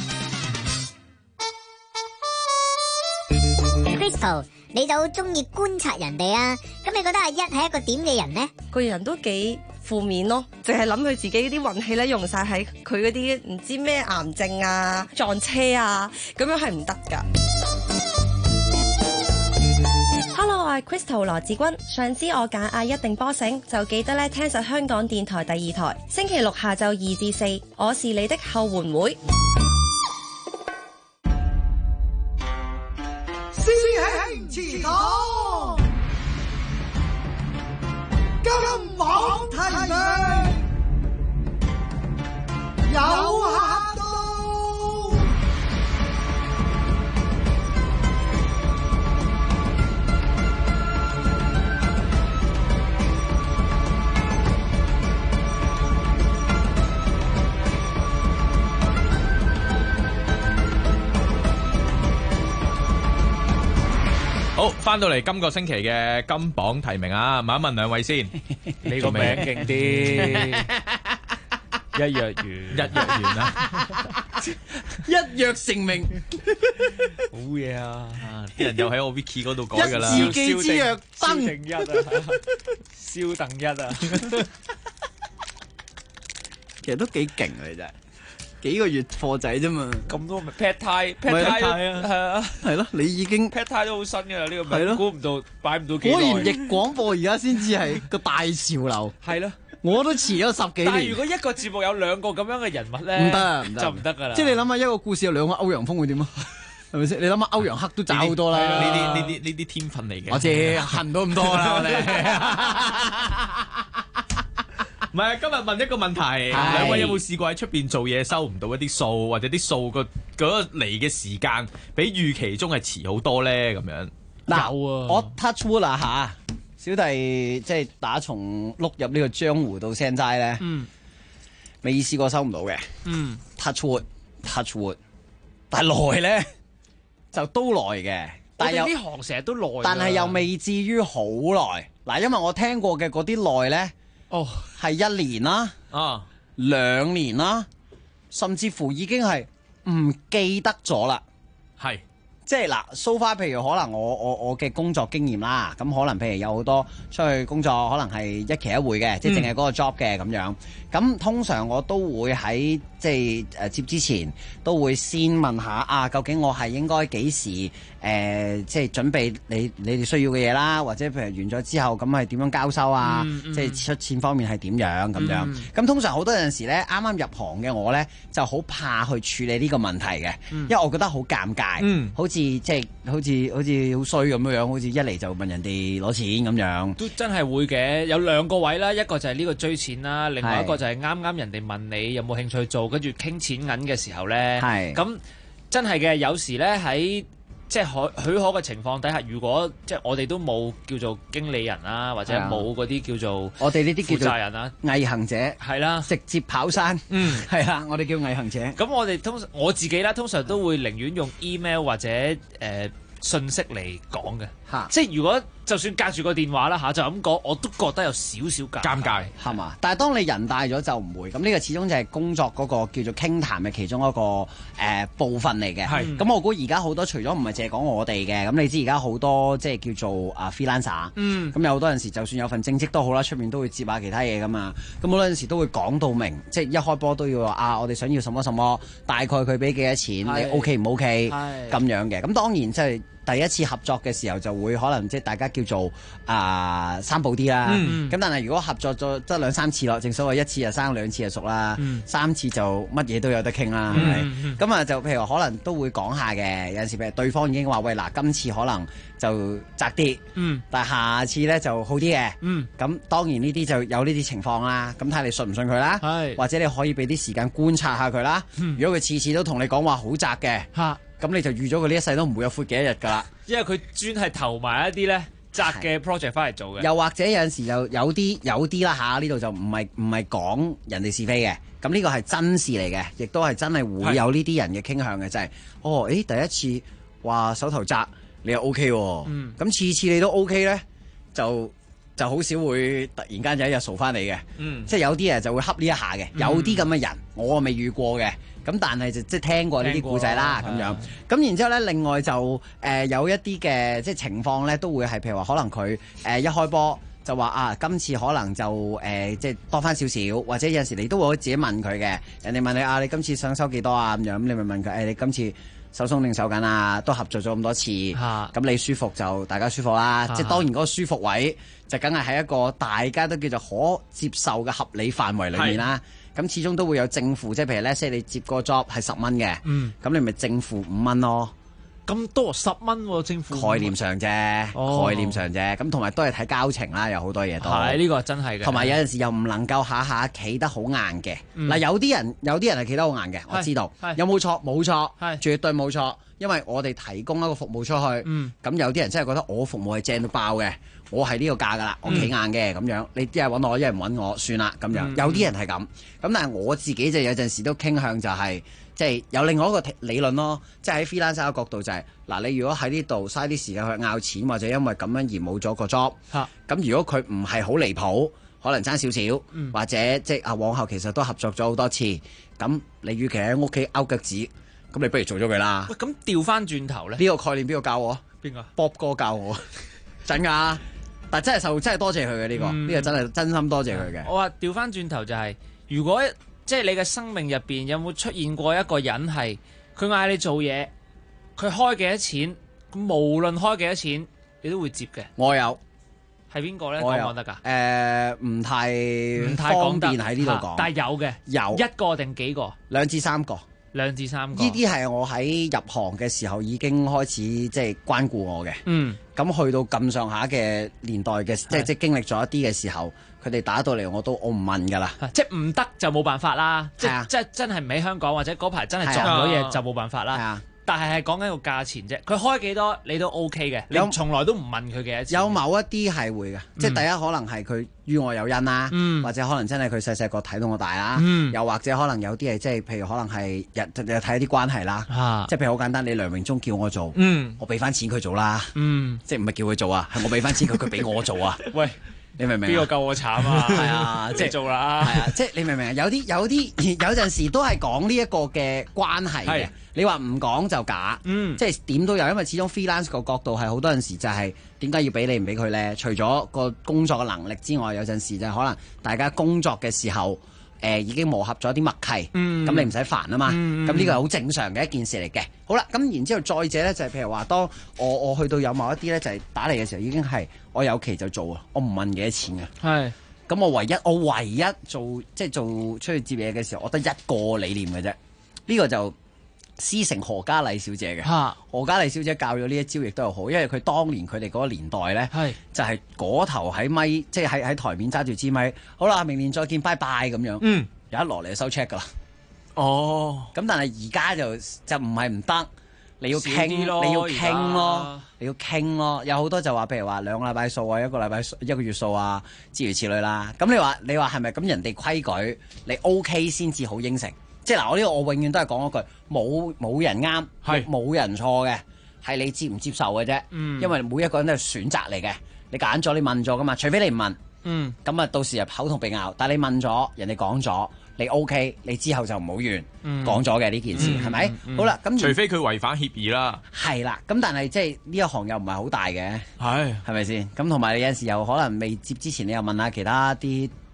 Crystal， 你就好中意觀察人哋啊？咁你覺得阿一係一個點嘅人呢？ 個人都幾負面咯，淨係諗佢自己啲運氣咧用晒喺佢嗰啲唔知咩癌症啊、撞車啊，咁樣係唔得噶。Hello， 我係 Crystal 羅志君。上次我揀阿一定波醒，就記得咧聽實香港電台第2台，星期6下晝2至4，我是你的後援會。 師兄祠堂，金榜題名，有客到。 好，翻到嚟今個星期嘅金榜題名啊，問一問兩位先， 你個名勁啲，一躍完啦， 一躍成名， 好嘢啊！ 啲人又喺我 wiki 嗰度改噶啦， 一字記之曰蕭定一啊，蕭定一啊， 其實都幾勁啊！你真係幾個月貨仔啫嘛， 咁多咪 pad tie 啊，係啊， 係咯，你已經 pad tie 都好新噶啦，呢個名估唔到擺唔到幾耐。 果然譯廣播而家先至係個大潮流， 係咯， 我都遲咗10幾年。 但係如果一個節目有2個咁樣嘅人物咧， 唔得就唔得噶啦。 即係你諗下一個故事有2個歐陽鋒會點啊？係咪先？你諗下歐陽克都找好多啦， 呢啲天分嚟嘅。 我知恨到咁多啦，我哋。 唔係，今日問一個問題，兩位有冇試過喺出邊做嘢收唔到一啲數，或者啲數個嚟嘅時間比預期中係遲好多咧？咁樣有啊，我 touch wood 啦嚇，小弟即係打從碌入呢個江湖到聲齋咧，未試過收唔到嘅，touch wood，但係耐咧就都耐嘅， 但係呢行成日都耐， 但係又未至於好耐。嗱，因為我聽過嘅嗰啲耐咧。係1年啦，2年啦，甚至乎已經係唔記得咗啦。 係， 即係嗱，so far，譬如可能我嘅工作經驗啦，咁可能譬如有好多出去工作，可能係一期一會嘅，即係淨係嗰個 job 嘅咁樣。咁通常我都會喺即係接之前，都會先問下啊，究竟我係應該幾時即係準備你哋需要嘅嘢啦，或者譬如完咗之後，咁係點樣交收啊？即係出錢方面係點樣咁樣？咁通常好多陣時咧，啱啱入行嘅我咧就好怕去處理呢個問題嘅，因為我覺得好尷尬，好似即係好似好衰咁樣，好似一嚟就問人哋攞錢咁樣。 都真係會嘅，有2個位啦，一個就係呢個追錢啦，另外一個就係啱啱人哋問你有冇興趣做，跟住傾錢銀嘅時候咧，咁真係嘅，有時咧喺即係許可嘅情況底下，如果即係我哋都冇叫做經理人啊，或者冇嗰啲叫做我哋呢啲叫做負責人啊， 毅行者係啦， 直接跑山，係啦，我哋叫毅行者。 咁我哋我自己啦，通常都會寧願用 email 或者信息嚟講嘅，即係如果就算隔住個電話啦嚇，就咁講，我都覺得有少少尷尬， 係嘛？但係當你人大咗就唔會，咁呢個始終就係工作嗰個叫做傾談嘅其中一個部分嚟嘅。咁我估而家好多除咗唔係淨係講我哋嘅，咁你知而家好多即係叫做freelancer，咁有好多陣時就算有份正職都好啦，出面都會接下其他嘢噶嘛。咁好多陣時都會講到明，即係一開波都要話我哋想要什麼什麼，大概佢俾幾多錢，你 OK 唔 OK 咁樣嘅。咁當然即係。 第一次合作嘅時候就會可能即係大家叫做三步啲啦。咁但係如果合作咗即係2、3次咯，正所謂一次就生，2次就熟啦，3次就乜嘢都有得傾啦，係咪？咁啊就譬如話可能都會講下嘅，有陣時譬如對方已經話喂嗱，今次可能就窄啲，但係下次咧就好啲嘅。咁當然呢啲就有呢啲情況啦。咁睇下你信唔信佢啦，或者你可以俾啲時間觀察下佢啦。如果佢次次都同你講話好窄嘅，咁你就預咗佢呢一世都唔會有闊嘅一日㗎啦。 因為佢專係投埋一啲咧窄嘅 project 翻嚟做嘅。 又或者有陣時就有啲啦嚇，呢度就唔係講人哋是非嘅。咁呢個係真事嚟嘅，亦都係真係會有呢啲人嘅傾向嘅，就係第一次話手頭窄，你又 OK 喎。咁次次你都 OK 咧，就好少會突然間有一日掃翻你嘅。即係有啲人就會恰呢一下嘅，有啲咁嘅人我未遇過嘅。咁但係就即係聽過呢啲故仔啦，咁樣。咁然之後咧，另外就有一啲嘅即係情況咧，都會係譬如話可能佢一開波就話今次可能就即係多翻少少，或者有陣時你都會自己問佢嘅。人哋問你你今次想收幾多啊？咁樣咁你咪問佢你今次手鬆定手緊啊？都合作咗咁多次，咁你舒服就大家舒服啦。即係當然嗰個舒服位就梗係喺一個大家都叫做可接受嘅合理範圍裏面啦。咁始終都會有正負，即係譬如咧，即係你接個 job 係10蚊嘅，咁你咪正負5蚊咯。 咁多10蚊喎，正負。概念上啫，概念上啫。咁同埋都係睇交情啦，有好多嘢都。 係呢個真係嘅。 同埋有陣時又唔能夠下下企得好硬嘅。嗱，有啲人係企得好硬嘅，我知道。有冇錯？冇錯，絕對冇錯。因為我哋提供一個服務出去，咁有啲人真係覺得我服務係正到爆嘅。我係呢個價㗎啦，我企硬嘅咁樣，你一係揾我，一係唔揾我，算啦咁樣。有啲人係咁，咁但係我自己就有陣時都傾向就係，即係有另外一個理論咯，即係喺 freelancer 嘅角度就係，嗱你如果喺呢度嘥啲時間去拗錢，或者因為咁樣而冇咗個 job，咁如果佢唔係好離譜，可能爭少少，或者即係往後其實都合作咗好多次，咁你與其喺屋企勾腳趾，咁你不如做咗佢啦。 喂，咁調翻轉頭咧？ 呢個概念邊個教我？ 邊個 ？Bob 哥教我，真㗎。但真係多謝佢嘅呢個，呢個真係真心多謝佢嘅。 我話調翻轉頭就係，如果即係你嘅生命入邊有冇出現過一個人係佢嗌你做嘢，佢開幾多錢，咁無論開幾多錢，你都會接嘅。 我有。 係邊個咧？ 我有講得㗎？ 唔太方便喺呢度講。 但係有嘅，有一個定幾個 ？2至3個。 2至3個。 呢啲係我喺入行嘅時候已經開始即係關顧我嘅。咁去到咁上下嘅年代嘅，即係經歷咗一啲嘅時候，佢哋打到嚟我唔問㗎啦。 即係唔得就冇辦法啦。即係真係唔喺香港或者嗰排真係撞咗嘢就冇辦法啦。但係講緊個價錢啫，佢開幾多你都 OK 嘅，你從來都唔問佢幾多錢。 有某一啲係會嘅，即係第一可能係佢於我有恩啦，或者可能真係佢細細個睇到我大啦，又或者可能有啲係即係譬如可能係日睇一啲關係啦，即係譬如好簡單，你梁榮忠叫我做，我俾翻錢佢做啦，即係唔係叫佢做啊，係我俾翻錢佢俾我做啊，喂。你明唔明？ 邊個夠我慘啊？係啊，即係做啦。 係啊，即係你明唔明？有陣時都係講呢一個嘅關係嘅。你話唔講就假。即係點都有，因為始終 freelance 個角度係好多陣時就係點解要俾你唔俾佢咧？除咗個工作嘅能力之外，有陣時就係可能大家工作嘅時候。已經磨合咗啲默契，咁你唔使煩啊嘛，咁呢個係好正常嘅一件事嚟嘅。好啦，咁然之後再者咧就係譬如話，當我去到有某一啲咧就係打嚟嘅時候，已經係我有期就做啊，我唔問幾多錢嘅。係，咁我唯一做即係做出去接嘢嘅時候，我得一個理念嘅啫。呢個就師承何嘉麗小姐嘅。何嘉麗小姐教咗呢一招亦都係好，因為佢當年佢哋嗰個年代咧，就係嗰頭喺咪，即係喺台面揸住支咪。好啦，明年再見，拜拜咁樣。有一落嚟就收 check 噶啦。哦，咁但係而家就唔係唔得，你要傾，你要傾咯，你要傾咯。有好多就話，譬如話2個禮拜數啊，一個月數啊，諸如此類啦。咁你話係咪咁？人哋規矩你 OK 先至好應承。即係嗱，我呢個我永遠都係講嗰句，冇人啱，冇人錯嘅，係你接唔接受嘅啫。因為每一個人都係選擇嚟嘅，你揀咗，你問咗噶嘛，除非你唔問。咁啊，到時又口同鼻拗。但係你問咗，人哋講咗，你 OK，你之後就唔好怨講咗嘅呢件事，係咪？好啦，咁除非佢違反協議啦。 係啦，咁但係即係呢一行又唔係好大嘅，係咪先？咁同埋你有陣時又可能未接之前，你又問下其他啲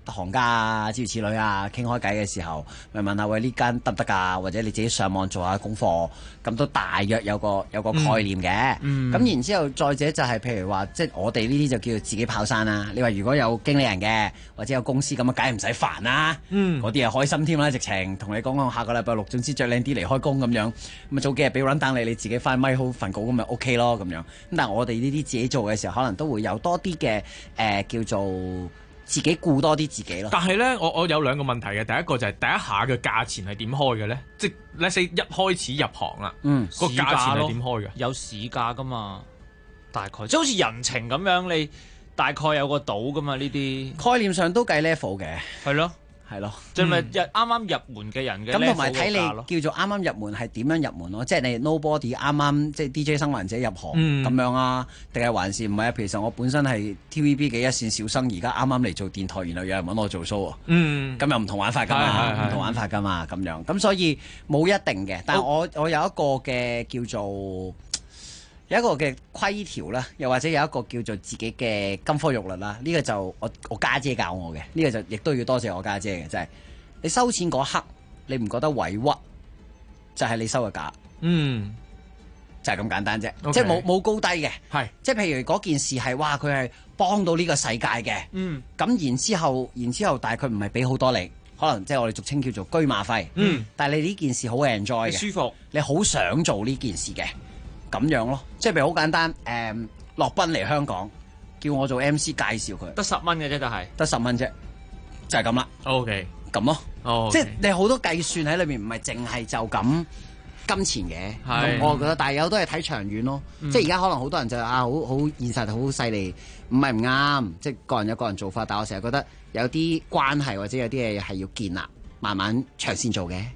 行家啊，諸如此類啊，傾開偈嘅時候，咪問下喂呢間得唔得㗎？或者你自己上網做下功課，咁都大約有個概念嘅。咁然之後，再者就係譬如話，即係我哋呢啲就叫做自己跑山啦。你話如果有經理人嘅，或者有公司咁啊，梗係唔使煩啦。嗰啲係開心添啦，直情同你講下個禮拜六，總之着靚啲嚟開工咁樣。咁啊早幾日俾 run down你自己翻咪好份稿咁咪 OK 咯咁樣。咁但係我哋呢啲自己做嘅時候，可能都會有多啲嘅叫做自己顧多啲自己咯。 但係咧，我有兩個問題嘅。第一個就係第一下嘅價錢係點開嘅咧？即係 let's say 一開始入行啦，個價錢係點開嘅？ 有市價噶嘛？大概即係好似人情咁樣，你大概有個度噶嘛？呢啲概念上都計 level 嘅， 係咯。 係咯， 即係咪啱啱入門嘅人嘅咁，同埋睇你叫做啱啱入門係點樣入門咯？即係你 nobody 啱啱即係 DJ 生還者入行咁樣啊？定係還是唔係啊？其實我本身係 TVB 嘅一線小生，而家啱啱嚟做電台，然後有人揾我做 show 啊。咁又唔同玩法㗎嘛，唔同玩法㗎嘛，咁樣咁所以冇一定嘅。但係我有一個嘅叫做。有一個嘅規條啦，又或者有一個叫做自己嘅金科玉律啦。呢個就我家姐教我嘅，呢個就亦都要多謝我家姐嘅，就係你收錢嗰刻，你唔覺得委屈，就係你收嘅價。就係咁簡單啫，即係冇高低嘅。係，即係譬如嗰件事係哇，佢係幫到呢個世界嘅。咁然之後，但係佢唔係俾好多你，可能即係我哋俗稱叫做車馬費。但係你呢件事好 enjoy 嘅，舒服，你好想做呢件事嘅。咁樣咯，即係譬如好簡單，樂賓嚟香港，叫我做 MC 介紹佢， 得10蚊嘅啫，就係得 10蚊啫，就係咁啦。 OK， 咁咯，即係你好多計算喺裏面，唔係淨係就咁金錢嘅。咁我覺得，但係有都係睇長遠咯。即係而家可能好多人就好現實，好犀利，唔係唔啱。即係個人有個人做法，但我成日覺得有啲關係或者有啲嘢係要建立，慢慢長線做嘅。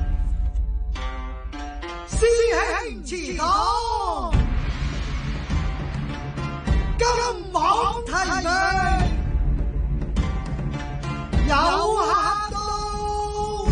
師兄祠堂，金網提名有客到。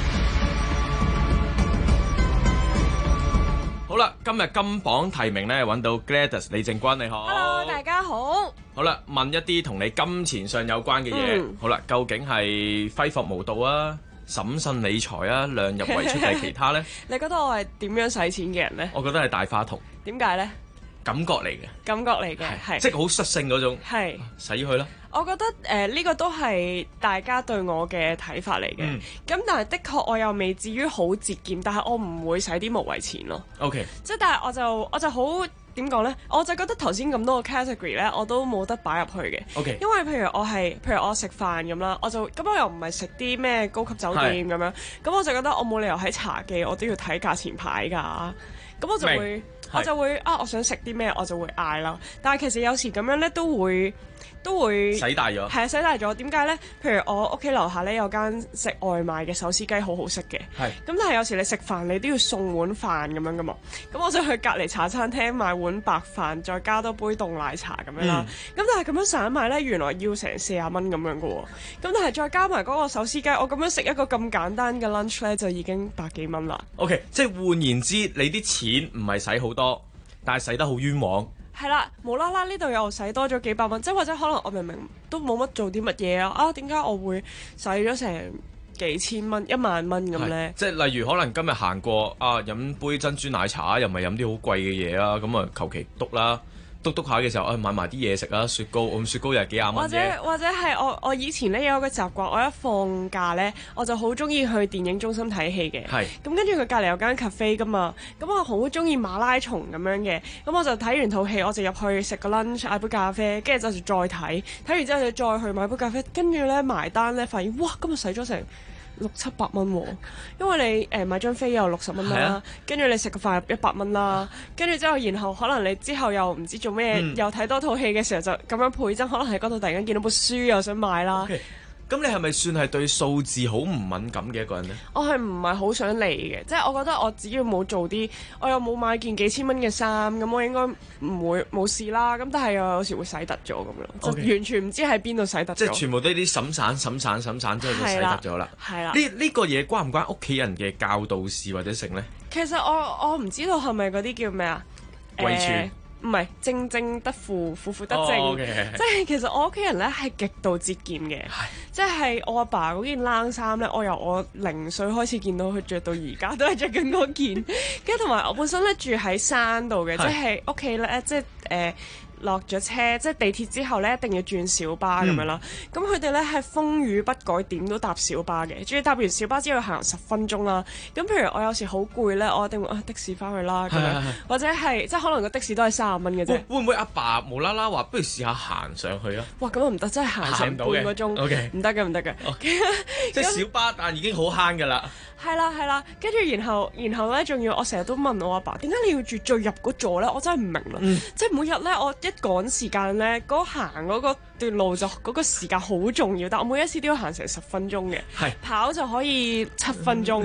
好啦，今日金榜提名咧揾到 Gladys 李靜君，你好。 Hello， 大家好。 好啦，問一啲同你金錢上有關嘅嘢。好啦，究竟係揮霍無度啊？審慎理財啊，量入為出定係其他咧？ 你覺得我係點樣使錢嘅人咧？ 我覺得係大花筒。 點解咧？ 感覺嚟嘅。感覺嚟嘅，係。即係好率性嗰種。係。使佢啦。 我覺得呢個都係大家對我嘅睇法嚟嘅。咁但係的確我又未至於好節儉，但係我唔會使啲無謂錢咯。OK。即係但係我就好。點講呢？我就覺得頭先咁多個 category 咧，我都冇得擺入去嘅。Okay. 因為譬如我食飯咁啦，我又唔係食啲咩高級酒店咁樣，咁我就覺得我冇理由喺茶記我都要睇價錢牌㗎。咁我就會我想食啲咩我就會嗌啦。但係其實有時咁樣咧都會使大咗， 係啊，使大咗。點解咧？譬如我屋企樓下咧有間食外賣嘅手撕雞好好食嘅，咁但係有時你食飯你都要送碗飯咁樣噶嘛，咁我就去隔離茶餐廳買碗白飯，再加多杯凍奶茶咁樣啦。咁但係咁樣散賣咧，原來要成40蚊咁樣噶喎。咁但係再加埋嗰個手撕雞，我咁樣食一個咁簡單嘅 lunch 咧，就已經100幾蚊啦。 OK， 即係換言之，你啲錢唔係使好多，但係使得好冤枉。 係啦，無啦啦呢度又使多咗幾百蚊，即係或者可能我明明都冇乜做啲乜嘢啊，點解我會使咗成幾千蚊、1萬蚊咁咧？ 即係例如可能今日行過飲杯珍珠奶茶，又唔係飲啲好貴嘅嘢啊，咁啊求其篤啦。篤下嘅時候，買埋啲嘢食啦，雪糕，雪糕又係幾廿蚊啫。 或者係我以前咧有一個習慣，我一放假咧，我就好中意去電影中心睇戲嘅。係。咁跟住佢隔離有間 cafe 噶嘛，咁我好中意馬拉松咁樣嘅，咁我就睇完套戲，我就入去食個 lunch，嗌杯咖啡，跟住就再睇完之後就再去買杯咖啡，跟住咧埋單咧，發現哇，今日使咗成600-700蚊喎，因為你買張飛又60蚊啦，跟住你食個飯又100蚊啦，跟住之後，然後可能你之後又唔知做咩，又睇多套戲嘅時候就咁樣倍增，可能喺嗰度突然間見到本書又想買啦。Okay. 咁你係咪算係對數字好唔敏感嘅一個人呢？ 我係唔係好想嚟嘅，即係我覺得我只要冇做啲，我又冇買件幾千蚊嘅衫，咁我應該唔會冇事啦。咁但係又有時會洗突咗咁樣，就完全唔知喺邊度洗突咗。 即係全部都啲審散之後就洗突咗啦。係啦。呢個嘢關唔關屋企人嘅教導事或者成呢？ 其實我唔知道係咪嗰啲叫咩啊？ 遺傳。 唔係正正得負，負負得正，即係其實我屋企人咧係極度節儉嘅，即係我阿爸嗰件冷衫咧，我由我0歲開始見到佢着到而家都係着緊嗰件，跟住同埋我本身咧住喺山度嘅，即係屋企咧即係落咗車，即係地鐵之後咧，一定要轉小巴咁樣啦。咁佢哋咧係風雨不改，點都搭小巴嘅。仲要搭完小巴之後行10分鐘啦。咁譬如我有時好攰咧，我一定會的士翻去啦咁樣，或者係即係可能個的士都係30蚊嘅啫。 會唔會阿爸無啦啦話不如試下行上去啊？ 哇！咁啊唔得，真係行成半個鐘，唔得嘅唔得嘅。 即係小巴，但已經好慳㗎啦。 係啦，跟住然後咧，仲要我成日都問我阿爸點解你要住最入嗰座咧？我真係唔明啦。即係每日咧，我一趕時間咧，行嗰個段路就嗰個時間好重要，但我每一次都要行成10分鐘嘅，跑就可以7分鐘。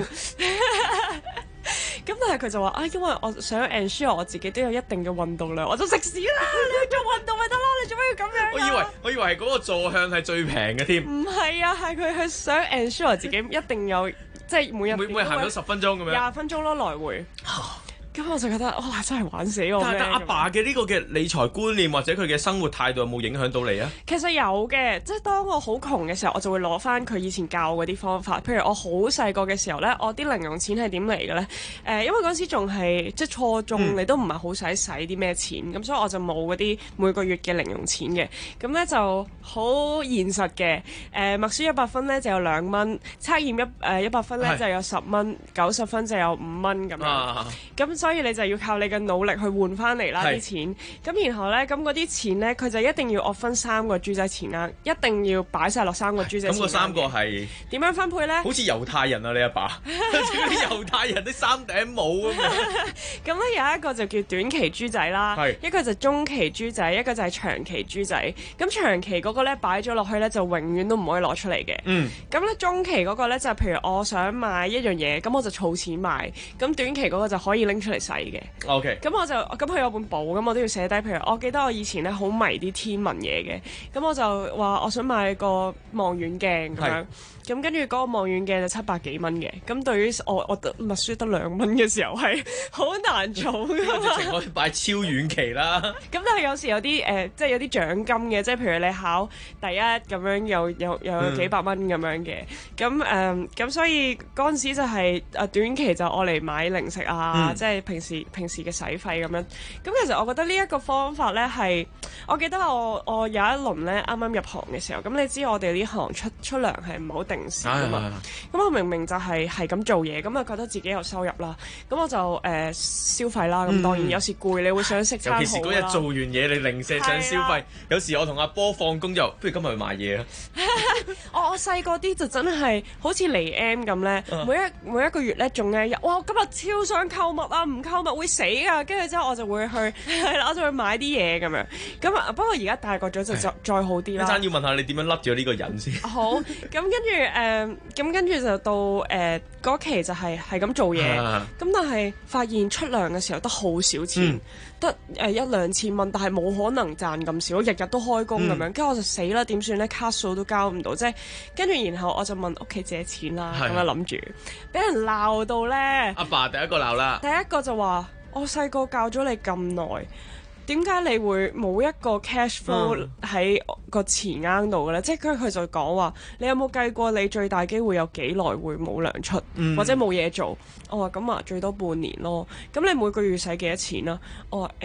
咁但係佢就話因為我想 ensure 我自己都有一定嘅運動量，我就食屎啦！你做運動咪得啦，你做咩要咁樣？ 我以為係嗰個座向係最平嘅添。 唔係啊，係佢想 ensure 自己一定有。即係每日行咗10分鐘咁樣 ，20分鐘咯來回。咁我就覺得哇，真係玩死我！ 但係阿爸嘅呢個嘅理財觀念或者佢嘅生活態度有冇影響到你啊？ 其實有嘅，即係當我好窮嘅時候，我就會攞翻佢以前教嗰啲方法。譬如我好細個嘅時候咧，我啲零用錢係點嚟嘅咧？因為嗰時仲係即係初中，你都唔係好使啲咩錢，咁所以我就冇嗰啲每個月嘅零用錢嘅。咁咧就好現實嘅。默書100分咧就有2蚊，測驗100分咧就有10蚊，90分就有5蚊咁樣。咁所以你就要靠你嘅努力去換翻嚟啦啲錢，咁然後咧，咁嗰啲錢咧，佢就一定要我分3個豬仔錢啦，一定要擺晒落3個豬仔錢。 咁嗰3個係點樣分配咧？ 好似猶太人啊，你阿爸，好似啲猶太人啲3頂帽咁樣。 咁咧有一個就叫短期豬仔啦，一個就中期豬仔，一個就係長期豬仔。咁長期嗰個咧擺咗落去咧，就永遠都唔可以攞出嚟嘅。咁咧中期嗰個咧就譬如我想買一樣嘢，咁我就儲錢買。咁短期嗰個就可以拎出嚟使嘅。 OK。 咁佢有本簿，咁我都要寫低。譬如我記得我以前咧好迷啲天文嘢嘅，咁我就話我想買個望遠鏡咁樣。咁跟住嗰個望遠鏡就700幾蚊嘅，咁對於我默書得2蚊嘅時候係好難做㗎嘛。 直情可以擺超遠期啦。 咁但係有時有啲即係有啲獎金嘅，即係譬如你考第1咁樣有幾百蚊咁樣嘅。咁所以嗰陣時就係短期就我嚟買零食啊，即係平時嘅使費咁樣。咁其實我覺得呢一個方法咧係，我記得我有一輪咧啱啱入行嘅時候，咁你知我哋呢行出糧係唔好定時㗎嘛。咁我明明就係咁做嘢，咁啊覺得自己有收入啦，咁我就消費啦。咁當然有時攰，你會想食餐好啦。 尤其是嗰日做完嘢，你零舍想消費。有時我同阿波放工就不如今日去買嘢啊。 我細個啲就真係好似嚟 M 咁咧，每一個月咧仲咧哇！今日超想購物啊，唔購物會死啊！跟住之後我就會去我就會買啲嘢咁樣。咁不過而家大個咗就再好啲啦。 一陣要問下你點樣甩咗呢個人先。 好，咁跟住就到嗰期就係咁做嘢，咁但係發現出糧嘅時候得好少錢，得1-2千蚊，但係冇可能賺咁少，日日都開工咁樣，跟住我就死啦，點算咧？卡數都交唔到，即係跟住然後我就問屋企借錢啦，咁樣諗住，俾人鬧到咧。 阿爸第一個鬧啦， 第一個就話我細個教咗你咁耐。點解你會冇一個 cash flow 喺個錢罌度嘅咧？即係佢就講話，你有冇計過你最大機會有幾耐會冇糧出，或者冇嘢做？我話咁啊，最多半年咯。咁你每個月使幾多錢啊？我話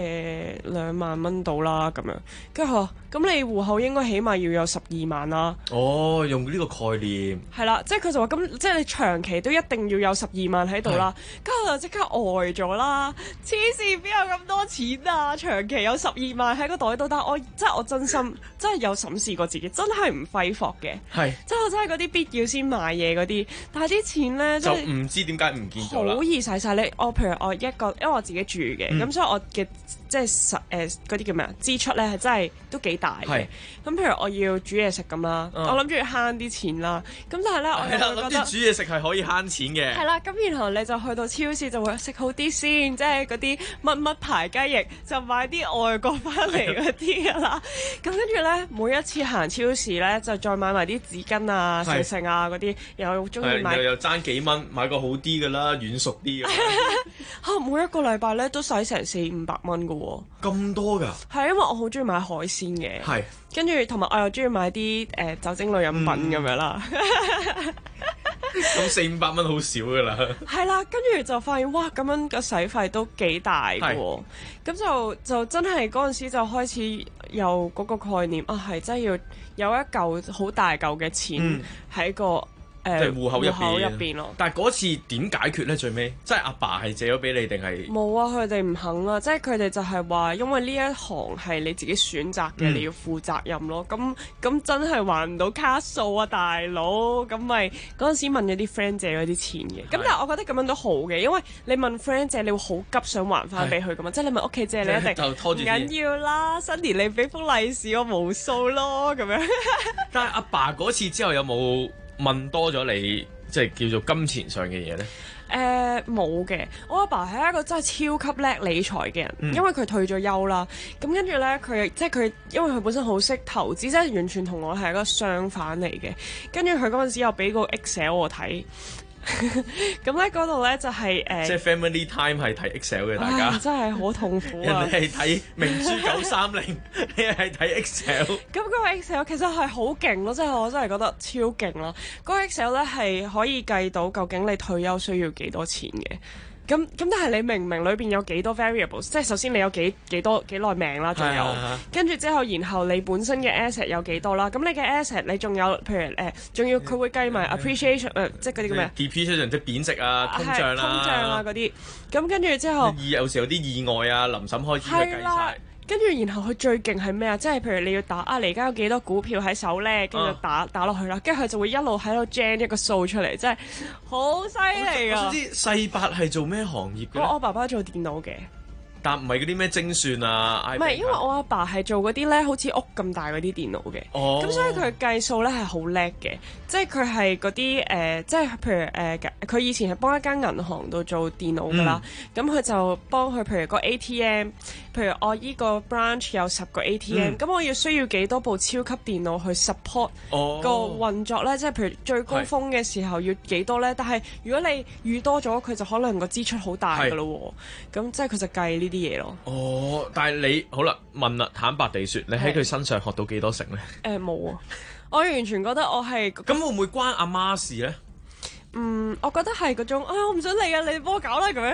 2萬蚊到啦咁樣。跟住佢話，咁你戶口應該起碼要有12萬啦。 哦，用呢個概念。 係啦，即係佢就話咁，即係你長期都一定要有12萬喺度啦。跟住我就即刻呆咗啦！黐線，邊有咁多錢啊？長期有12萬喺個袋度，但係我真心真係有審視過自己，真係唔揮霍嘅。係，即係我真係嗰啲必要先買嘢嗰啲，但係啲錢咧就唔知點解唔見咗啦。 好易使晒你，譬如我一個，因為我自己住嘅，咁所以我嘅即係嗰啲叫咩啊？支出咧係真係都幾大嘅。咁譬如我要煮嘢食咁啦，我諗住慳啲錢啦。咁但係咧，我又覺得煮嘢食係可以慳錢嘅。 係啦，咁然後你就去到超市就會食好啲先，即係嗰啲乜排雞翼就買啲外國翻嚟嗰啲㗎啦。咁跟住咧，每一次行超市咧，就再買埋啲紙巾啊、成啊嗰啲，又中意買又爭幾蚊買個好啲㗎啦，軟熟啲嘅。 每一個禮拜咧都使成400-500蚊㗎喎。 咁多㗎？ 係因為我好中意買海鮮嘅， 係跟住同埋我又中意買啲酒精類飲品咁樣啦。 咁400-500蚊好少㗎啦。 係啦，跟住就發現哇，咁樣個使費都幾大嘅喎。咁就真係嗰陣時就開始有嗰個概念啊，係真係要有一嚿好大嚿嘅錢喺個即係戶口入邊咯。 但係嗰次點解決咧？最尾即係阿爸係借咗俾你定係？ 冇啊，佢哋唔肯啊，即係佢哋就係話，因為呢一行係你自己選擇嘅，你要負責任咯。咁真係還唔到卡數啊，大佬。咁咪嗰陣時問咗啲 friend 借嗰啲錢嘅。咁但係我覺得咁樣都好嘅，因為你問 friend 借，你會好急想還翻俾佢噶嘛。即係你問屋企借，你一定就拖住唔緊要啦。新年你俾封利是我無數咯，咁樣。 但係阿爸嗰次之後有冇問多咗你，即係叫做金錢上嘅嘢咧？ 冇嘅，我阿爸係一個真係超級叻理財嘅人，因為佢退咗休啦。咁跟住咧，佢因為佢本身好識投資，即係完全同我係一個相反嚟嘅。跟住佢嗰陣時又俾個 Excel 我睇。咁咧嗰度咧就係即係 family time 係睇 Excel 嘅，大家真係好痛苦啊！ 人哋係睇明珠930，你係睇 Excel。 咁嗰個 Excel 其實係好勁咯，即係我真係覺得超勁咯。嗰個 Excel 咧係可以計到究竟你退休需要幾多錢嘅。咁但係你明唔明裏邊有幾多 variables？ 即係首先你有幾耐命啦，仲有跟住之後，然後你本身嘅 asset 有幾多啦？咁你嘅 asset 你仲有譬如仲要佢會計埋 appreciation 即係嗰啲叫咩 ？depreciation 即係貶值啊、通脹啦、 通脹啊嗰啲。咁跟住之後， 有時有啲意外啊、臨審開支去計晒。 跟住然後佢最勁係咩啊？即係譬如你要打你而家有幾多股票喺手咧，跟住打落去啦，跟住佢就會一路喺度 gen 一個數出嚟，真係好犀利啊！ 我想知細伯係做咩行業嘅？ 我爸爸做電腦嘅。 但唔係嗰啲咩精算啊？ 唔係，因為我阿爸係做嗰啲咧，好似屋咁大嗰啲電腦嘅。哦。咁所以佢計數咧係好叻嘅，即係佢係嗰啲即係譬如佢以前係幫一間銀行度做電腦㗎啦。咁佢就幫佢譬如個 ATM，譬如我依個 branch 有10個 ATM，咁我要需要幾多部超級電腦去 support 個運作咧？即係譬如最高峰嘅時候要幾多咧？但係如果你預多咗，佢就可能個支出好大㗎咯喎。咁即係佢就計呢啲嘢咯。 哦，但係你好啦，問啦，坦白地説，你喺佢身上學到幾多成咧？ 冇啊，我完全覺得我係咁會唔會關阿媽事咧？ 我覺得係嗰種，我唔想理啊，你幫我搞啦咁樣。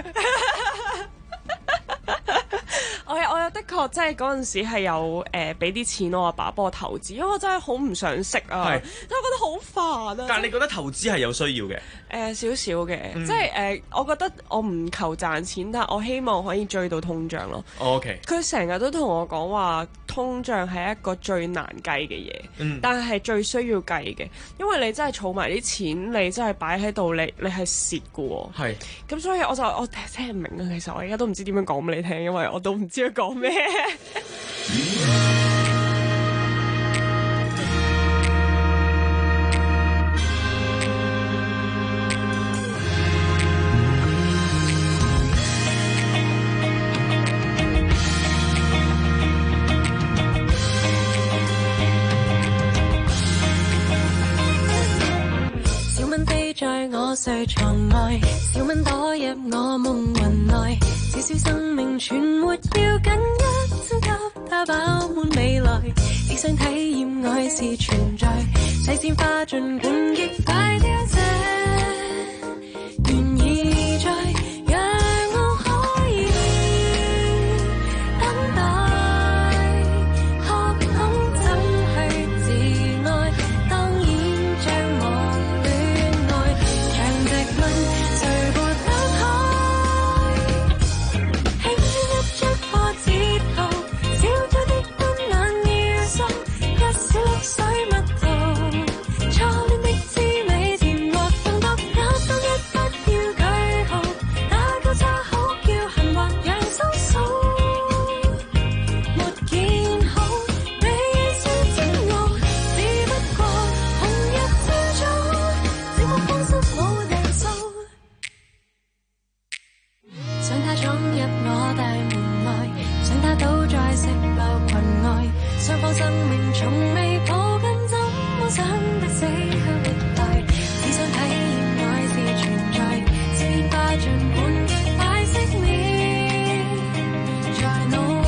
我有的確即係嗰陣時係有俾啲錢我阿爸幫我投資，因為我真係好唔想識啊，真係覺得好煩啊。 但係你覺得投資係有需要嘅？ 少少嘅，即係我覺得我唔求賺錢，但係我希望可以追到通脹咯。 OK。佢成日都同我講話，通脹係一個最難計嘅嘢，但係最需要計嘅，因為你真係儲埋啲錢，你真係擺喺度，你係蝕嘅喎。係。咁所以我聽唔明啊，其實我而家都唔知點樣講俾你聽，因為我都唔知佢講咩。 小蚊飛在我睡床外，小蚊躲入我夢魂內，小小生命全沒要緊，一聲給它飽滿未來，只想體驗愛是存在，細鮮花盡管極快凋謝，願意再讓我可以等待，學懂怎去自愛，當然像我戀愛，長直問誰沒分開，輕輕一張破紙圖，小小的單眼要掃，一小粒水蜜桃，初戀的滋味甜或凍毒，也當一筆要句號，打交叉好叫痕或讓收數，沒見好，你算煎熬，只不過紅日朝早，寂寞放心冇定數，想他闖入我大門內，想他倒在石榴裙外，雙方生命從未抱緊，怎麼想得死去活來，只想體驗愛是存在，小煙花盡管極快熄滅，在腦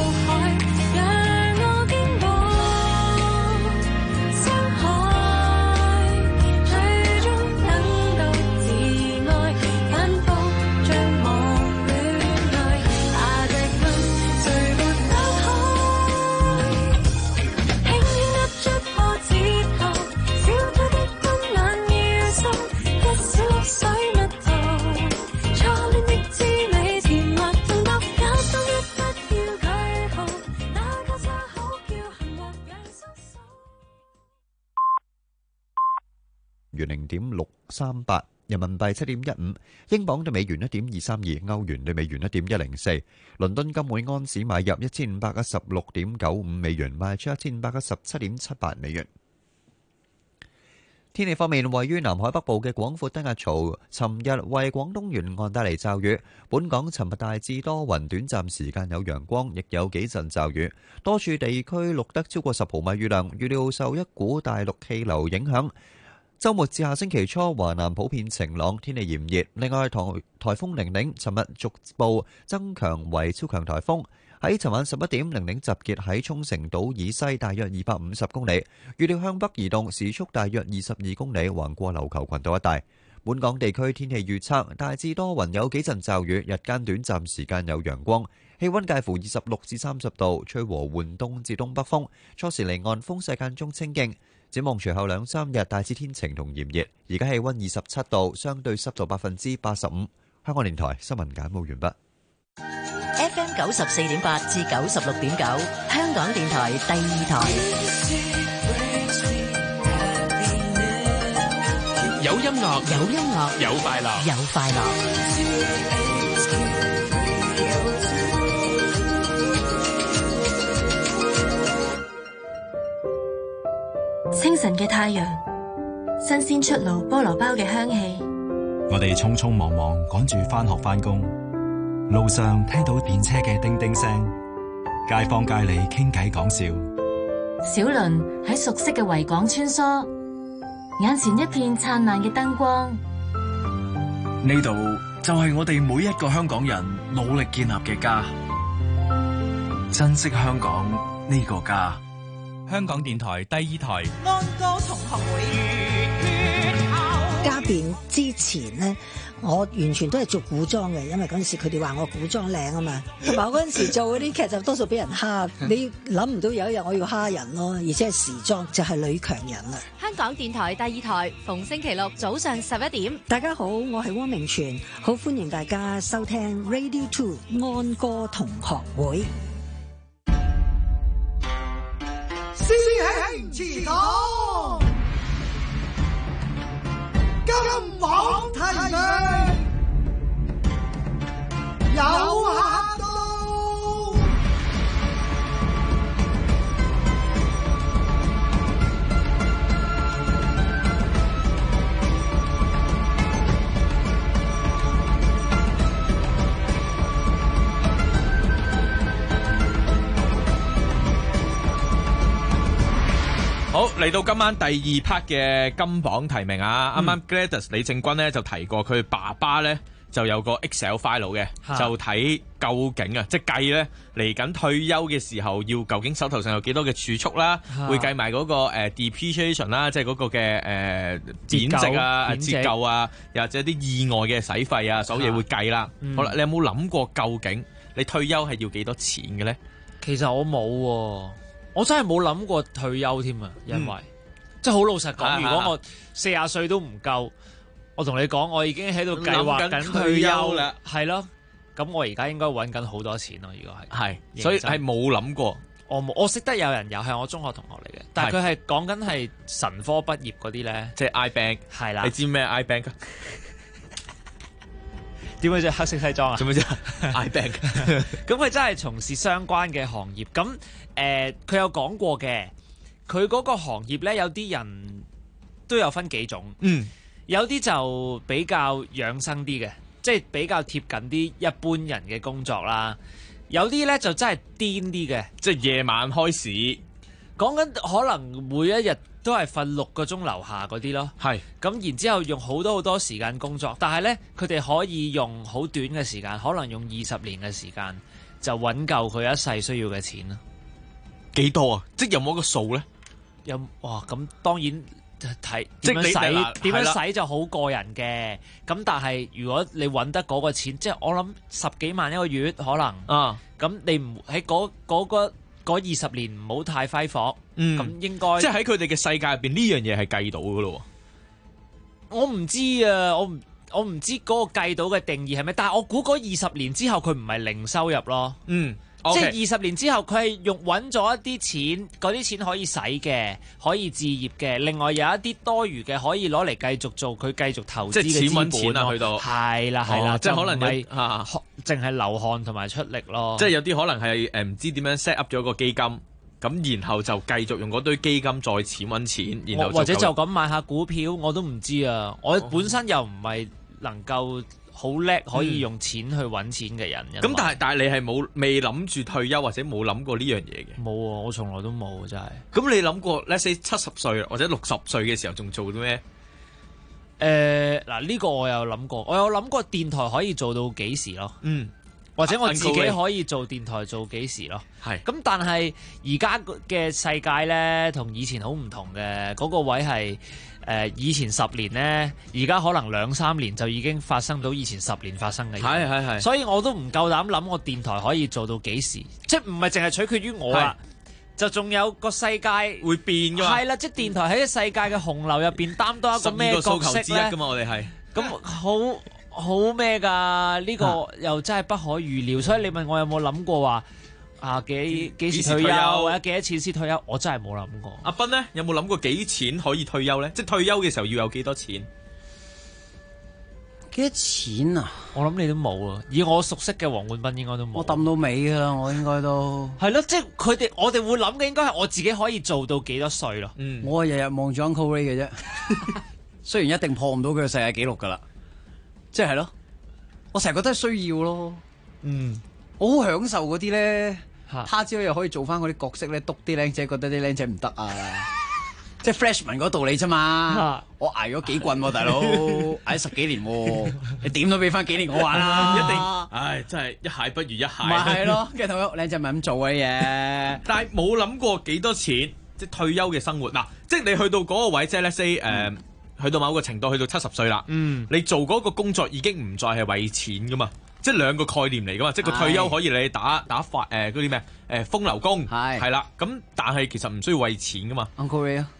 元0.638，人民幣7.15，英鎊對美元1.232，歐元對美元1.104。倫敦金每安士買入1516.95美元，賣出1517.78美元。天氣方面，位於南海北部嘅廣闊低壓槽，尋日為廣東沿岸帶嚟驟雨。本港尋日大致多雲，短暫時間有陽光，亦有幾陣驟雨。多處地區錄得超過10毫米雨量，預料受一股大陸氣流影響。週末至下星期初，華南普遍晴朗，天氣炎熱。另外，颱風玲玲尋日逐步增強為超強颱風。喺尋晚11點，玲玲集結喺沖繩島以西大約250公里，預料向北移動，時速大約22公里，橫過琉球群島一帶。本港地區天氣預測大致多雲，有幾陣驟雨，日間短暫時間有陽光，氣溫介乎26至30度，吹和緩東至東北風，初時離岸風勢間中清勁。展望隨後2-3日大致天晴同炎熱，而家氣溫27度，相對濕度85%。香港電台新聞簡報完畢。 FM 94.8至96.9，香港電台第二台。 有音樂， 有音樂， 有快樂， 有快樂。 清晨嘅太陽，新鮮出爐菠蘿包嘅香氣。 我哋匆匆忙忙趕住返學返工，路上聽到電車嘅叮叮聲，街坊街里傾偈講笑。 小輪喺熟悉嘅維港穿梭，眼前一片燦爛嘅燈光。 呢度就係我哋每一個香港人努力建立嘅家，珍惜香港呢個家。 香港電台第二台安歌同學會家變之前呢，我完全都係做古裝嘅，因為嗰陣時佢哋話我古裝靚啊嘛，同埋我嗰陣時做嗰啲劇就多數俾人蝦，你諗唔到有一日我要蝦人咯，而且係時裝就係女強人啦。 香港電台第二台逢星期六早上11點。 大家好，我係汪明荃，好歡迎大家收聽 Radio 2安歌同學會。 師兄祠堂，金榜題名有客到。 好，嚟到今晚第二 part 嘅金榜題名啊！啱啱 Gladys 李正君咧就提過佢爸爸咧就有個 Excel file 嘅，就睇究竟啊，即係計咧嚟緊退休嘅時候要究竟手頭上有幾多嘅儲蓄啦，會計埋嗰個depreciation 啦，即係嗰個嘅貶值啊、折舊啊，又或者啲意外嘅使費啊，所有嘢會計啦。好啦，你有冇諗過究竟你退休係要幾多錢嘅咧？ 其實我冇喎。我真係冇諗過退休添啊，因為即係好老實講，如果我40歲都唔夠，我同你講，我已經喺度計劃緊退休啦，係咯。咁我而家應該揾緊好多錢咯，如果係， 所以係冇諗過。 我識得有人又係我中學同學嚟嘅，但係佢係講緊係神科畢業嗰啲咧， 即係 iBank 係啦。 你知咩 iBank？ 點解着黑色西裝啊？ 做咩啫 ？iBank 咁佢真係從事相關嘅行業。咁佢有講過嘅，佢嗰個行業咧有啲人都有分幾種。有啲就比較養生啲嘅，即係比較貼近啲一般人嘅工作啦。有啲咧就真係癲啲嘅， 即係夜晚開始， 講緊可能每一日都係瞓6個鐘樓下嗰啲咯。 係咁，然之後用好多時間工作，但係咧佢哋可以用好短嘅時間，可能用20年嘅時間就揾夠佢一世需要嘅錢咯。 幾多啊？即係有冇一個數咧？ 有哇！咁當然睇點樣使就好個人嘅。咁但係如果你揾得嗰個錢，即係我諗10幾萬一個月可能。咁你唔喺嗰20年唔好太揮霍。咁應該即係喺佢哋嘅世界入邊呢樣嘢係計到噶咯。 我唔知啊，我唔知嗰個計到嘅定義係咩，但係我估嗰20年之後佢唔係零收入咯。 即係20年之後，佢係揾咗一啲錢，嗰啲錢可以使嘅，可以置業嘅。另外有一啲多餘嘅可以攞嚟繼續做佢繼續投資嘅資本。 即係錢揾錢啊，去到係啦， 即係可能係淨係流汗同埋出力咯。 即係有啲可能係唔知點樣 set up 咗個基金，咁然後就繼續用嗰堆基金再錢揾錢，然後或者就咁買下股票，我都唔知啊。我本身又唔係能夠好叻可以用錢去揾錢嘅人。 咁但係你係未諗住退休或者冇諗過呢樣嘢嘅？ 冇啊，我從來都冇真係。 咁你諗過 let's say 70歲或者60歲嘅時候仲做啲咩？ 嗱呢個我有諗過，我有諗過電台可以做到幾時咯？或者我自己可以做電台做幾時咯？係。咁但係而家嘅世界咧，同以前好唔同嘅，嗰個位係以前10年咧，而家可能2-3年就已經發生到以前10年發生嘅嘢。係。所以我都唔夠膽諗我電台可以做到幾時，即係唔係淨係取決於我啦，就仲有個世界會變㗎嘛。 係啦，即係電台喺個世界嘅洪流入邊擔當一個咩角色咧？12個訴求之一㗎嘛，我哋係。咁好咩㗎？呢個又真係不可預料，所以你問我有冇諗過話幾時退休或者幾多錢先退休？我真係冇諗過。 阿斌呢，有冇諗過幾錢可以退休呢？即係退休嘅時候要有幾多錢？ 幾多錢啊？ 我諗你都冇啊！以我熟悉嘅黃冠斌應該都冇。 我揼到尾㗎啦，我應該都係咯，即係我哋會諗嘅應該係我自己可以做到幾多歲咯。 我日日望住 Uncle Ray 嘅啫，雖然一定破唔到佢嘅世界紀錄㗎啦。即係咯，我成日覺得需要咯。我好享受嗰啲咧，他朝又可以做翻嗰啲角色咧，督啲僆仔覺得啲僆仔唔得啊！即係 freshman 嗰道理啫嘛。我捱咗幾棍喎，大佬捱10幾年喎，你點都俾翻幾年我玩啦！ 一定，唉，真係一蟹不如一蟹。 咪係咯，跟住同僆仔咪咁做嘅嘢。 但係冇諗過幾多錢，即係退休嘅生活嗱，即係你去到嗰個位，即係 let's say 去到某個程度，去到70歲啦，你做嗰個工作已經唔再係為錢噶嘛，即係兩個概念嚟噶嘛，即係個退休可以你打發嗰啲咩風流工係啦，咁但係其實唔需要為錢噶嘛。 Uncle Ray 啊，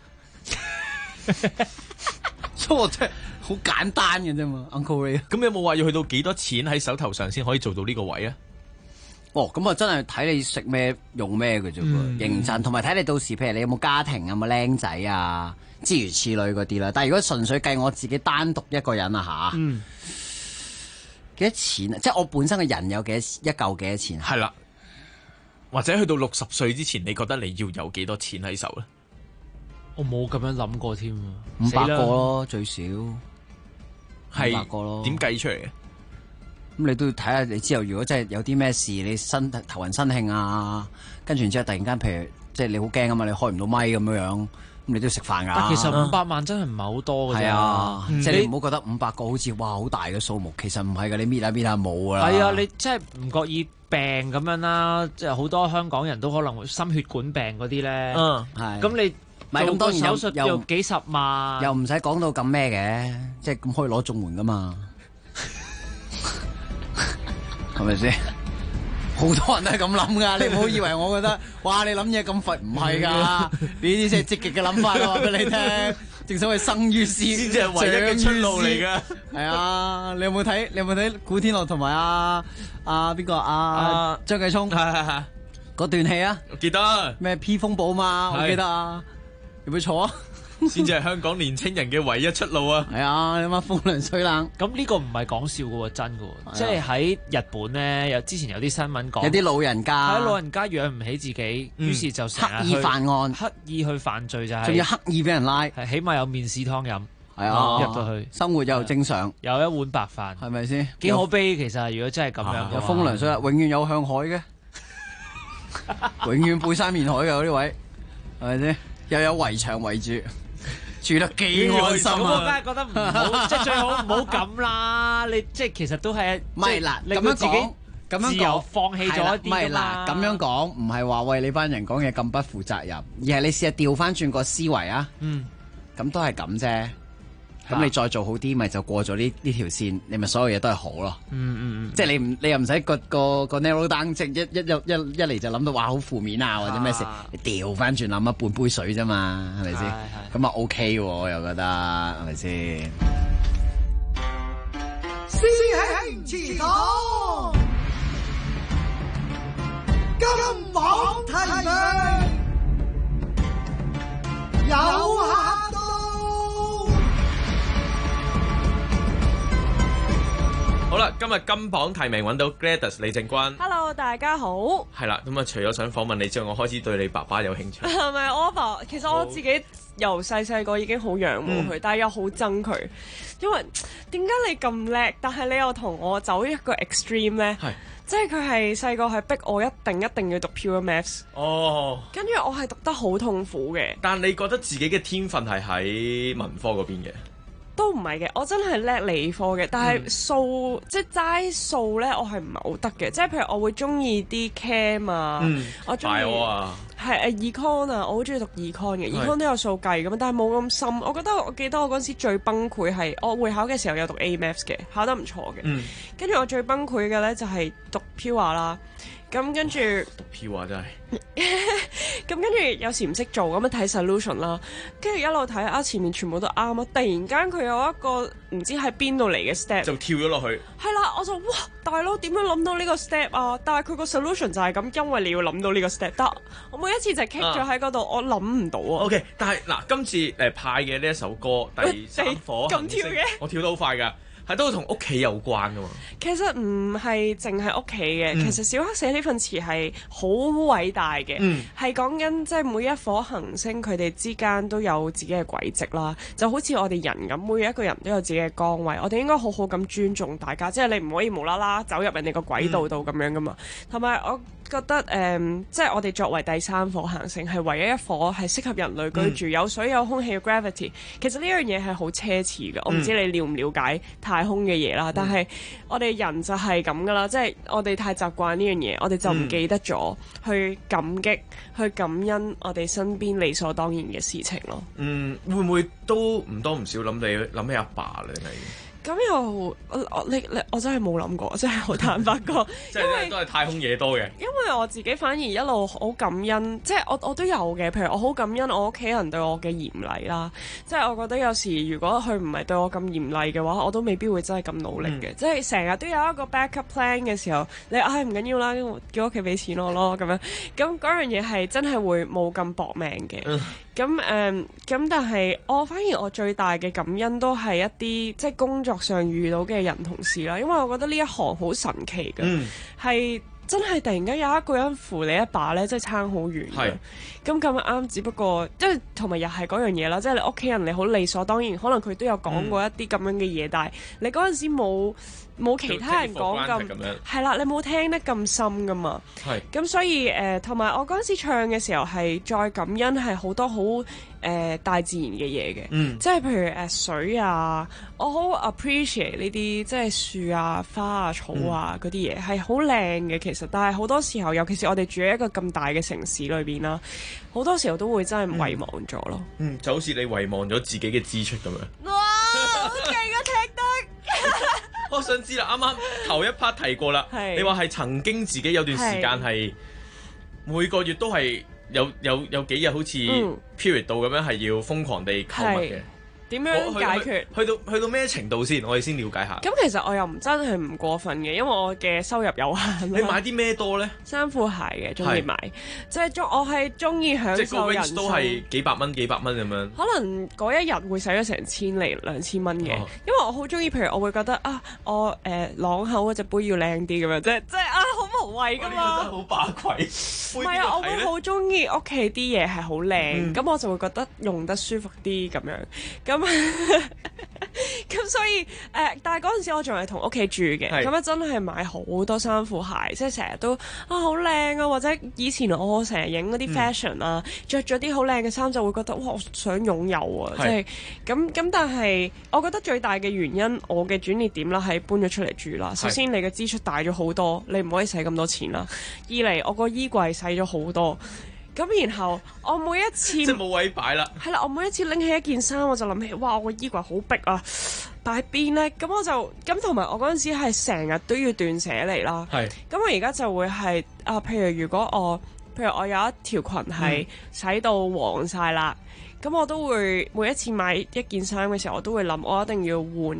所以我真係好簡單嘅啫嘛。Uncle Ray 咁有冇話要去到幾多錢喺手頭上先可以做到呢個位啊？ 咁啊真係睇你食咩用咩嘅啫喎，認真同埋睇你到時，譬如你有冇家庭，有冇僆仔啊，諸如此類嗰啲啦。但係如果純粹計我自己單獨一個人啊幾多錢啊？即係我本身嘅人有一嚿幾多錢？ 係啦，或者去到60歲之前，你覺得你要有幾多錢喺手咧？ 我冇咁樣諗過添 ，500個咯最少，500個咯。 點計出嚟嘅？ 咁你都要睇下，你之後如果真係有啲咩事，你頭暈身興啊，跟住然之後突然間，譬如即係你好驚啊嘛，你開唔到咪咁樣，咁你都要食飯㗎。 但其實500萬真係唔係好多嘅啫。係啊， 即係你唔好覺得500個好似哇好大嘅數目，其實唔係㗎，你搣下搣下冇㗎啦。 係啊，你真係唔覺意病咁樣啦，即係好多香港人都可能會心血管病嗰啲咧。 係。 咁你咁當然手術又幾十萬， 又唔使講到咁咩嘅，即係咁可以攞綜援㗎嘛。係咪先？好多人都係咁諗噶，你唔好以為我覺得，哇！你諗嘢咁佛，唔係噶，呢啲先係積極嘅諗法咯，話俾你聽。正所謂生於斯， 先至係唯一嘅出路嚟噶。 係啊，你有冇睇古天樂同埋邊個張繼聰嗰段戲啊？ 我記得咩 P 風暴嘛，我記得啊，有冇錯啊？ 先至係香港年青人嘅唯一出路啊！ 係啊，你諗下風涼水冷。 咁呢個唔係講笑嘅喎，真嘅喎。即係喺日本咧，之前有啲新聞講， 有啲老人家， 喺老人家養唔起自己，於是就刻意犯案， 刻意去犯罪就係， 仲要刻意俾人拉， 係起碼有麵豉湯飲， 係啊， 入到去生活又正常， 有一碗白飯， 係咪先？ 幾可悲其實，如果真係咁樣， 有風涼水冷，永遠有向海嘅，永遠背山面海嘅嗰啲位，係咪先？又有圍牆圍住。住得幾開心啊！ 我梗係覺得唔好，即係最好唔好咁啦。你即係其實都係， 唔係嗱咁樣講，咁樣自由放棄咗一啲。 唔係嗱咁樣講，唔係話喂你班人講嘢咁不負責任，而係你試下調翻轉個思維啊。咁都係咁啫。咁你再做好啲，咪就過咗呢條線，你咪所有嘢都係好咯。即係你又唔使個 narrow down，即係一嚟就諗到哇好負面啊或者咩事，你調翻轉諗半杯水啫嘛，係咪先？咁啊 OK 喎，我又覺得係咪先？ 師兄祠堂，金金榜題名有客到。 好啦，今日金榜題名揾到 Gladys 李正君。 Hello， 大家好。 係啦，咁啊，除咗想訪問你之外，我開始對你爸爸有興趣。 係咪我阿爸？其實我自己由細個已經好仰慕佢，但係又好憎佢，因為點解你咁叻，但係你又同我走一個 extreme 咧？係。即係佢係細個係逼我一定要讀 pure maths。哦。跟住我係讀得好痛苦嘅。 但你覺得自己嘅天分係喺文科嗰邊嘅？ 都唔係嘅，我真係叻理科嘅，但係數、即係齋數咧，我係唔係好得嘅。即係譬如我會中意啲 cam 啊，我中意係econ 啊，我好中意讀 econ 嘅，econ 都有數計咁，但係冇咁深。我記得我嗰陣時最崩潰係我會考嘅時候有讀 A maths 嘅，考得唔錯嘅。跟住我最崩潰嘅咧就係讀 pure 啦。咁跟住讀 pure 真係。 咁跟住有時唔識做咁樣睇 solution 啦，跟住一路睇啊前面全部都啱啊，突然間佢有一個唔知喺邊度嚟嘅 step 就跳咗落去。 係啦，我就哇大佬點樣諗到呢個 step 啊？但係佢個 solution 就係咁，因為你要諗到呢個 step。但我每一次就棘咗喺嗰度，我諗唔到啊。 OK， 但係嗱，今次派嘅呢一首歌第三顆咁跳嘅， 我跳得好快㗎。係都同屋企有關㗎嘛？ 其實唔係淨係屋企嘅，其實小黑寫呢份詞係好偉大嘅，係講緊即係每一顆行星佢哋之間都有自己嘅軌跡啦，就好似我哋人咁，每一個人都有自己嘅崗位，我哋應該好好咁尊重大家，即係你唔可以無啦啦走入人哋個軌道度咁樣噶嘛。同埋我覺得即係我哋作為第三顆行星係唯一一顆係適合人類居住、有水有空氣嘅 gravity， 其實呢樣嘢係好奢侈嘅。我唔知你了唔了解太空嘅嘢啦，但係我哋人就係咁噶啦，即係我哋太習慣呢樣嘢，我哋就唔記得咗去感激、去感恩我哋身邊理所當然嘅事情咯。 會唔會都唔多唔少諗起阿爸咧？ 咁又我真係冇諗過，真係好坦白過， 即係都係太空嘢多嘅。 因為我自己反而一路好感恩，即係我都有嘅。譬如我好感恩我屋企人對我嘅嚴厲啦，即係我覺得有時如果佢唔係對我咁嚴厲嘅話，我都未必會真係咁努力嘅。即係成日都有一個 backup plan 嘅時候，你唔緊要啦，叫屋企俾錢我咯咁樣。咁嗰樣嘢係真係會冇咁搏命嘅。咁但係我反而我最大嘅感恩都係一啲即係工作上遇到嘅人同事啦，因為我覺得呢一行好神奇嘅，係真係突然間有一個人扶你一把咧，真係差好遠嘅。咁啱，只不過即係同埋又係嗰樣嘢啦，即係你屋企人你好理所當然，可能佢都有講過一啲咁樣嘅嘢，但係你嗰陣時冇其他人講咁，係啦，你冇聽得咁深噶嘛。咁所以同埋我嗰陣時唱嘅時候係再感恩係好多好大自然嘅嘢嘅，即係譬如水啊，我好 appreciate 呢啲即係樹啊、花啊、草啊嗰啲嘢係好靚嘅其實，但係好多時候，尤其是我哋住喺一個咁大嘅城市裏邊啦，好多時候都會真係遺忘咗咯。 就好似你遺忘咗自己嘅支出咁樣。 哇！好勁啊，踢得！ 我想知啦，啱啱頭一 part 提過啦，你話係曾經自己有段時間係每個月都係有幾日好似 period 度咁樣係要瘋狂地購物嘅。 點樣解決？ 去到咩程度先？我哋先了解下。 咁其實我又唔真係唔過分嘅，因為我嘅收入有限。 你買啲咩多咧？ 衫褲鞋嘅中意買，即係我係中意享受人生。 都係幾百蚊咁樣。 可能嗰一日會使咗成1000嚟2000蚊嘅，因為我好中意。譬如我會覺得我朗口嗰隻杯要靚啲咁樣，即係好無謂噶嘛。 呢個真係好把鬼。 唔係啊，我會好中意屋企啲嘢係好靚，咁我就會覺得用得舒服啲咁樣。咁所以但係嗰陣時我仲係同屋企住嘅，咁啊真係買好多衫褲鞋，即係成日都好靚啊，或者以前我成日影嗰啲 fashion 啊，着咗啲好靚嘅衫就會覺得哇，我想擁有啊，即係咁。但係我覺得最大嘅原因，我嘅轉捩點啦係搬咗出嚟住啦。首先你嘅支出大咗好多，你唔可以使咁多錢啦。二嚟我個衣櫃使咗好多。咁然後我每一次即係冇位擺啦， 係啦，我每一次拎起一件衫我就諗起，哇！我個衣櫃好逼啊，擺邊咧？咁我就咁同埋我嗰陣時係成日都要斷捨離啦。咁我而家就會係譬如如果我有一條裙係洗到黃晒啦，咁我都會每一次買一件衫嘅時候，我都會諗我一定要換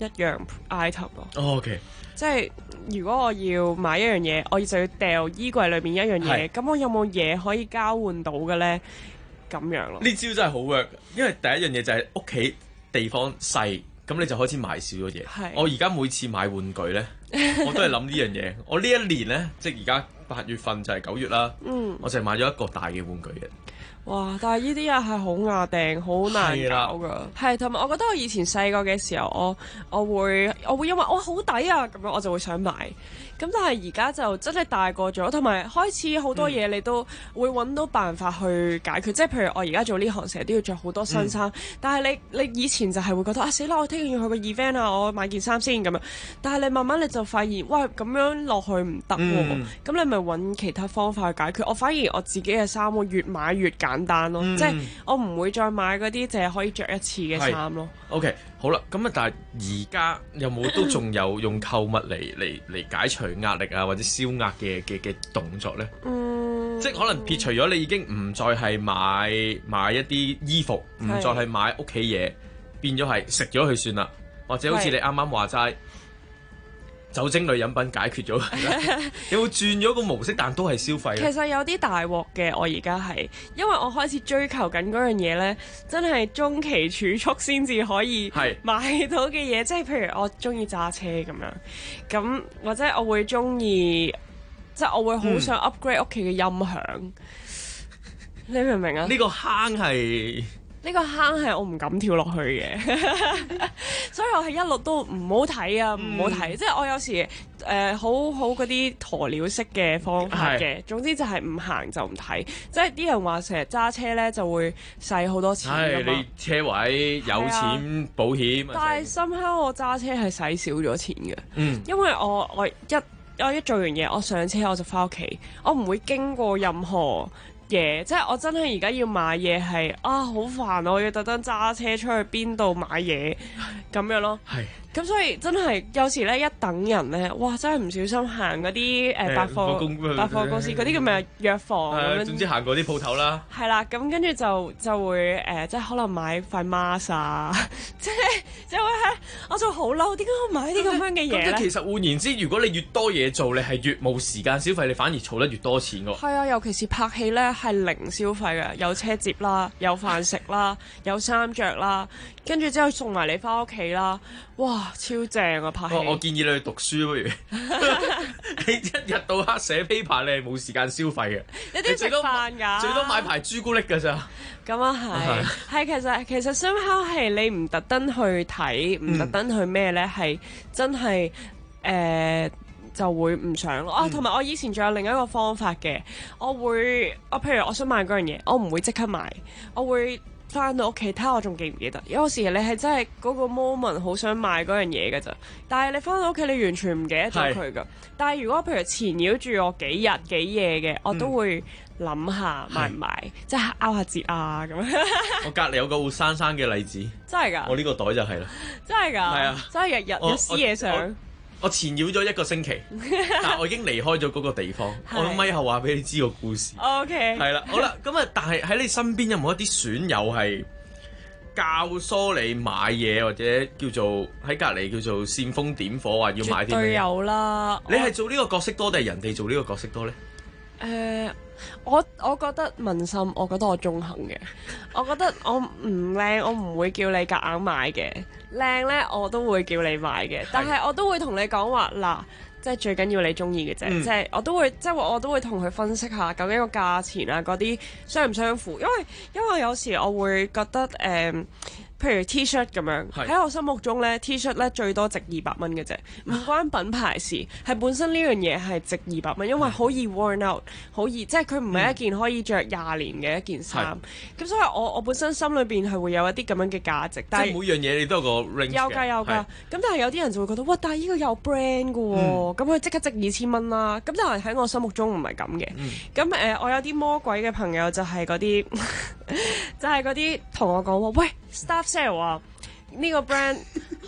一樣 item 咯。 OK。 即係如果我要買一樣嘢，我就要掉衣櫃裏邊一樣嘢，咁我有冇嘢可以交換到嘅咧？咁樣咯。 呢招真係好 work，因為第一樣嘢就係屋企地方細，咁你就開始買少咗嘢。我而家每次買玩具咧，我都係諗呢樣嘢。我呢一年咧，即係而家8月份就係9月啦，我就係買咗一個大嘅玩具嘅。 哇！但係呢啲嘢係好牙定，好難搞噶。係，同埋我覺得我以前細個嘅時候，我會因為我好抵啊咁樣，我就會想買。咁但係而家就真係大個咗，同埋開始好多嘢你都會揾到辦法去解決。即係譬如我而家做呢行，成日都要着好多新衫，但係你以前就係會覺得死啦！我聽日要去個 event 啊，我買件衫先咁樣。但係你慢慢你就發現，喂咁樣落去唔得喎。咁你咪揾其他方法去解決。我反而我自己嘅衫會越買越簡單咯，即係我唔會再買嗰啲淨係可以着一次嘅衫咯。 OK， 好啦，咁啊，但係而家有冇都仲有用購物嚟解除壓力啊，或者消壓嘅動作咧？即係可能撇除咗你已經唔再係買一啲衣服，唔再係買屋企嘢，變咗係食咗佢算啦，或者好似你啱啱話齋。酒精類飲品解決咗，有冇轉咗個模式？但都係消費咧。 其實有啲大鑊嘅，我而家係因為我開始追求緊嗰樣嘢咧，真係中期儲蓄先至可以買到嘅嘢。即係譬如我中意揸車咁樣，咁或者我會中意，即係我會好想 upgrade 屋企嘅音響。你明唔明啊？ 呢個坑係。 呢個坑係我唔敢跳落去嘅，所以我係一路都唔好睇啊，唔好睇。即係我有時好嗰啲鴕鳥式嘅方法嘅，總之就係唔行就唔睇。即係啲人話成日揸車咧就會使好多錢㗎嘛。 你車位有錢保險， 但係深刻我揸車係使少咗錢嘅，因為我一做完嘢，我上車我就翻屋企，我唔會經過任何嘢，即係我真係而家要買嘢係好煩，我要特登揸車出去邊度買嘢咁樣咯。咁所以真係有時咧，一等人咧，哇！真係唔小心行嗰啲百貨公司嗰啲叫咩藥房咁樣。 總之行過啲鋪頭啦。 係啦，咁跟住就會即係可能買塊 mask 啊，即係會我就好嬲，點解我買啲咁樣嘅嘢咧？ 咁其實換言之，如果你越多嘢做，你係越冇時間消費，你反而儲得越多錢㗎。 係啊，尤其是拍戲咧，係零消費嘅，有車接啦，有飯食啦，有衫着啦，跟住之後送埋你翻屋企啦，哇！超正啊！拍戲， 我建議你去讀書不如，你一日到黑寫 paper， 你係冇時間消費嘅。 你都要食飯㗎， 最多買排朱古力㗎咋。 咁啊係其實深刻係你唔特登去睇，唔特登去咩咧，係真係就會唔想咯。同埋我以前仲有另一個方法嘅，譬如我想買嗰樣嘢，我唔會即刻買，我會翻到屋企睇下我仲記唔記得。有時你係真係嗰個 moment 好想買嗰樣嘢㗎咋，但係你翻到屋企你完全唔記得咗佢㗎。但係如果譬如纏繞住我幾日幾夜嘅，我都會諗下買唔買，即係拗下折啊咁樣。 我隔離有個活生生嘅例子， 真係㗎。 我呢個袋就係啦， 真係㗎， 係啊， 真係日日有撕嘢相。 我纏繞咗1個星期，但我已經離開咗嗰個地方。我咪後話俾你知個故事。 OK， 係啦，好啦，咁啊，但係喺你身邊有冇一啲損友係教唆你買嘢，或者叫做喺隔離叫做煽風點火，話要買啲咩？ 絕對有啦。 你係做呢個角色多定係人哋做呢個角色多咧？ 我覺得問心，我覺得我中肯嘅。我覺得我唔靚，我唔會叫你夾硬買嘅。靚咧，我都會叫你買嘅。但係我都會同你講話嗱，即係最緊要你中意嘅啫。即係我都會同佢分析下究竟個價錢啊嗰啲相唔相符。因為有時我會覺得譬如 T-shirt 咁樣，喺我心目中咧 T-shirt 咧最多值200蚊嘅啫，唔關品牌事，係本身呢樣嘢係值200蚊，因為好易 worn out， 好易即係佢唔係一件可以着20年嘅一件衫。咁所以我本身心裏邊係會有一啲咁樣嘅價值。但係每樣嘢你都有個 range 嘅。 有㗎。咁但係有啲人就會覺得哇，但係呢個有 brand 㗎喎，咁佢即刻值2000蚊啦。咁但係喺我心目中唔係咁嘅。咁我有啲魔鬼嘅朋友就係嗰啲，就係嗰啲同我講話，喂 staff sale 啊，呢個 brand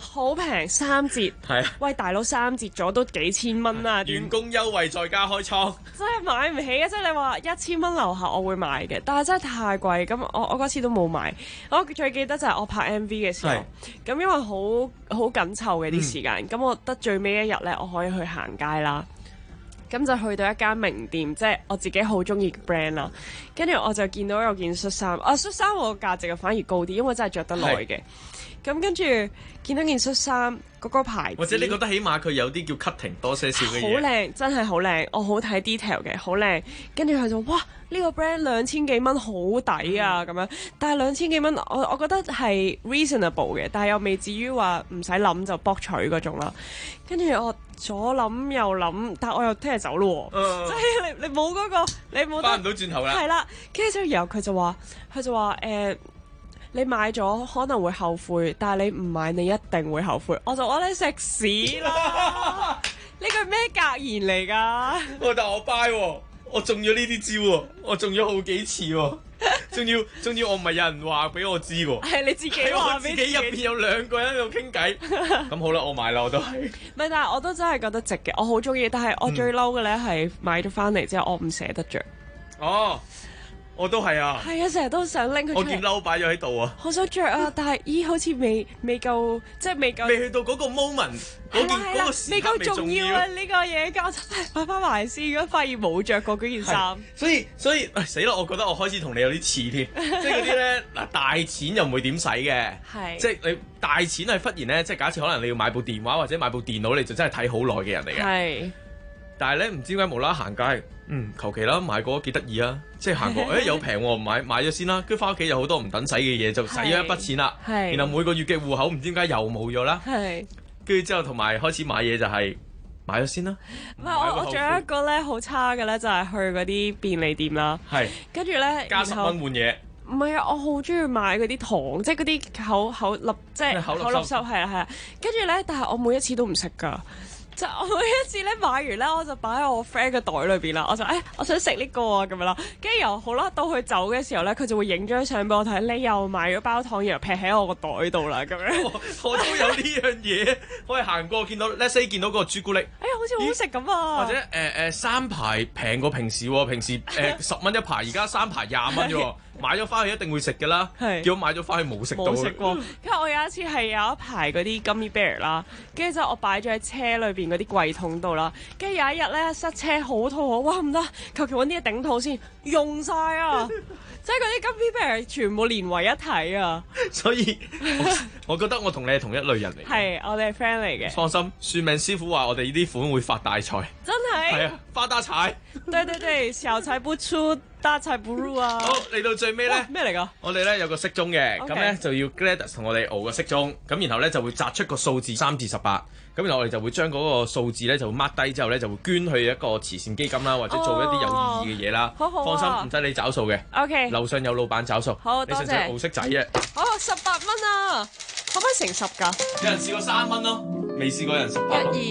好平3折， 係啊， 喂大佬3折咗都幾千蚊啊！ 員工優惠再加開倉， 真係買唔起啊！即係你話1000蚊樓下我會買嘅，但係真係太貴，咁我嗰次都冇買。我最記得就係我拍 MV 嘅時候，咁因為好緊湊嘅啲時間，咁我得最尾一日咧，我可以去行街啦。咁就去到一間名店，即係我自己好中意嘅 brand 啦。跟住我就見到有件恤衫，恤衫我個價值反而高啲，因為真係着得耐嘅。咁跟住見到件恤衫嗰個牌子， 或者你覺得起碼佢有啲叫 cutting 多些少嘅嘢， 好靚，真係好靚，我好睇 detail 嘅，好靚。跟住佢就哇呢個 brand 2000幾蚊好抵啊咁樣，但係2000幾蚊我覺得係 reasonable 嘅，但係又未至於話唔使諗就博取嗰種啦。跟住我左諗右諗，但係我又聽日走咯喎，即係你冇嗰個你冇翻唔到轉頭啦。 係啦，跟住然後佢就話你買咗可能會後悔，但係你唔買你一定會後悔。我就話你食屎啦！呢句咩格言嚟㗎？ 但我 buy 喎，我中咗呢啲招喎，我中咗好幾次喎，仲要我唔係有人話俾我知喎， 係你自己話俾自己入邊有2個人喺度傾偈。咁好啦，我買啦，我都係。 唔係，但係我都真係覺得值嘅，我好中意。但係我最嬲嘅咧係買咗翻嚟之後，我唔捨得着。 哦。我都係啊， 係啊，成日都想拎佢出嚟。 我件褸擺咗喺度啊， 好想着啊，但係好似未夠，即係未去到嗰個 moment，嗰個時刻未夠重要啊！呢個嘢，我擺翻埋先。如果發現冇着過嗰件衫， 所以死啦！我覺得我開始同你有啲似添，即係嗰啲咧嗱，大錢又唔會點使嘅，即係你大錢係忽然咧，即係假設可能你要買部電話或者買部電腦，你就真係睇好耐嘅人嚟嘅。係，但係咧唔知點解無啦啦行街。求其啦，買過幾得意啊！即係行過，有平喎，買咗先啦。跟住翻屋企有好多唔等使嘅嘢，就使咗一筆錢啦。然後每個月嘅戶口唔知點解又冇咗啦。跟住之後同埋開始買嘢就係買咗先啦。 唔係我仲有一個咧好差嘅咧，就係去嗰啲便利店啦。跟住咧加10蚊換嘢。 唔係啊，我好中意買嗰啲糖，即係嗰啲口粒，即係口粒收，係啊。跟住咧，但係我每一次都唔食㗎。就我每一次咧買完咧，我就擺喺我 friend 嘅袋裏邊啦。我就我想食呢個啊咁樣啦。跟住又好啦，到佢走嘅時候咧，佢就會影張相俾我睇。你又買咗包糖，然後劈喺我個袋度啦咁樣。 我都有呢樣嘢，我係行過見到 let's say 見到嗰個朱古力， 好似好好食咁啊！ 或者3排平過平時喎，平時10蚊一排，而家3排20蚊啫喎。買咗翻去一定會食㗎啦，叫我買咗翻去冇食到。 冇食過。跟住我有一次係有一排嗰啲 gummy bear 啦，跟住之後我擺咗喺車裏邊嗰啲櫃桶度啦。跟住有一日咧塞車好肚餓，哇唔得，求其揾啲嘢頂肚先，用晒啊！即係嗰啲 gummy bear 全部連為一體啊！ 所以我覺得我同你係同一類人嚟。 係，我哋係 friend 嚟嘅。 放心，算命師傅話我哋呢啲款會發大財。 真係。係啊，發大財。 對，小財不出，大財不入啊！ 好，嚟到最尾咧， 咩嚟㗎？ 我哋咧有個骰盅嘅，咁咧就要 Gladys 同我哋熬個骰盅，咁然後咧就會擲出個數字3至18，咁然後我哋就會將嗰個數字咧就會 mark 低之後咧就會捐去一個慈善基金啦，或者做一啲有意義嘅嘢啦。 好啊！ 放心，唔使你找數嘅。 OK。 樓上有老闆找數。 好，多謝。 你純粹熬骰仔啫。 18蚊啊！可唔可以乘10㗎？ 有人試過3蚊咯，未試過有人18。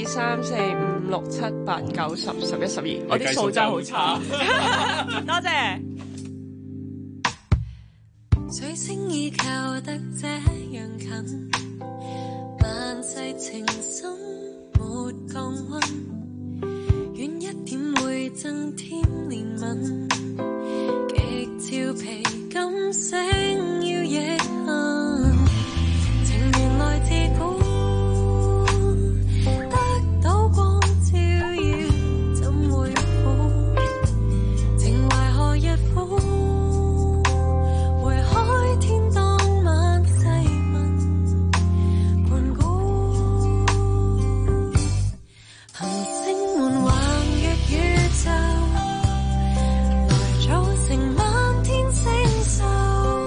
1、2、3、4、5、6、7、8、9、10、11、12，我啲數真係好差。多謝。 水星已靠得這樣近，萬世情深沒降溫，遠一點會增添憐憫，極調皮感性要野行，情緣來自古，得到光照耀怎會苦，情懷何日苦？開天當晚細問盤古，行星們橫越宇宙，來組成漫天星宿。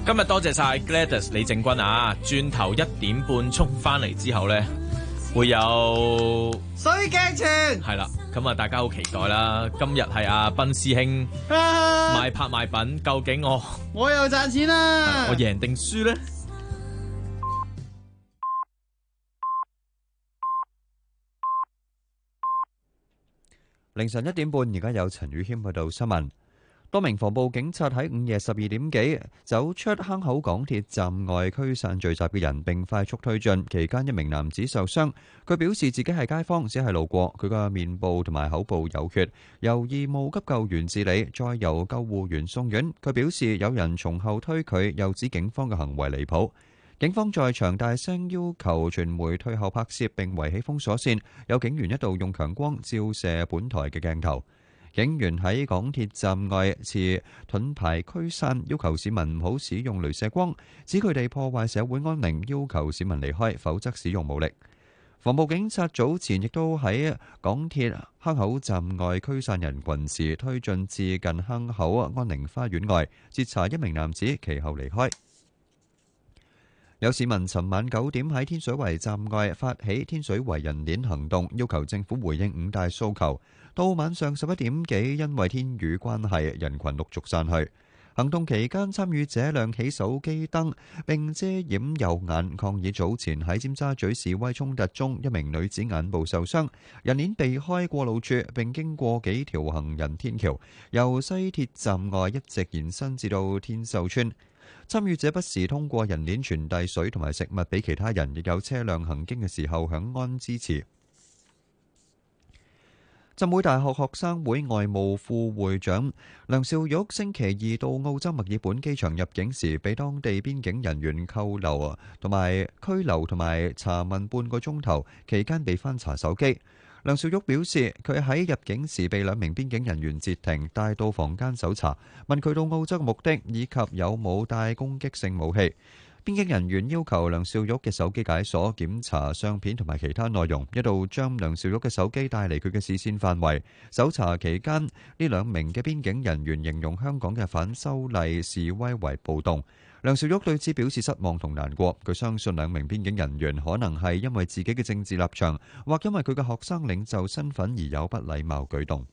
今日多謝晒 Gladys 李正君啊！轉頭1點半衝翻嚟之後呢，會有水鏡泉係啦，咁啊大家好期待啦！今日係阿斌師兄賣拍賣品，究竟我又賺錢啦！ 我贏定輸呢？ 凌晨1點半，而家有陳宇謙報道新聞。多名防暴警察喺午夜12點幾走出坑口港鐵站外驅散聚集嘅人，並快速推進。期間一名男子受傷，佢表示自己係街坊，只係路過。佢嘅面部同埋口部有血，由義務急救員治理，再由救護員送院。佢表示有人從後推佢，又指警方嘅行為離譜。警方在場大聲要求傳媒退後拍攝，並圍起封鎖線。有警員一度用強光照射本台嘅鏡頭。警員喺港鐵站外持盾牌驅散，要求市民唔好使用雷射光，指佢哋破壞社會安寧，要求市民離開，否則使用武力。防暴警察早前亦都喺港鐵坑口站外驅散人群時，推進至近坑口安寧花園外，截查一名男子，其後離開。有市民尋晚9點喺天水圍站外發起天水圍人鏈行動，要求政府回應5大訴求。到晚上11點幾，因為天雨關係，人群陸續散去。行動期間，參與者亮起手機燈並遮掩右眼，抗議早前喺尖沙咀示威衝突中，一名女子眼部受傷，人鏈避開過路處，並經過幾條行人天橋，由西鐵站外一直延伸至到天秀村。參與者不時通過人鏈傳遞水同埋食物俾其他人，亦有車輛行經嘅時候響安支持。浸會大學學生會外務副會長梁兆玉星期2到澳洲墨爾本機場入境時，被當地邊境人員扣留同埋拘留同埋查問半個鐘頭，期間被翻查手機。梁兆玉表示，佢喺入境時被2名邊境人員截停，帶到房間搜查，問佢到澳洲嘅目的以及有冇帶攻擊性武器。邊境人員要求梁兆玉嘅手機解鎖，檢查相片同埋其他內容，一度將梁兆玉嘅手機帶離佢嘅視線範圍。搜查期間，呢2名嘅邊境人員形容香港嘅反修例示威為暴動。梁兆玉對此表示失望同難過，佢相信2名邊境人員可能係因為自己嘅政治立場，或因為佢嘅學生領袖身份而有不禮貌舉動。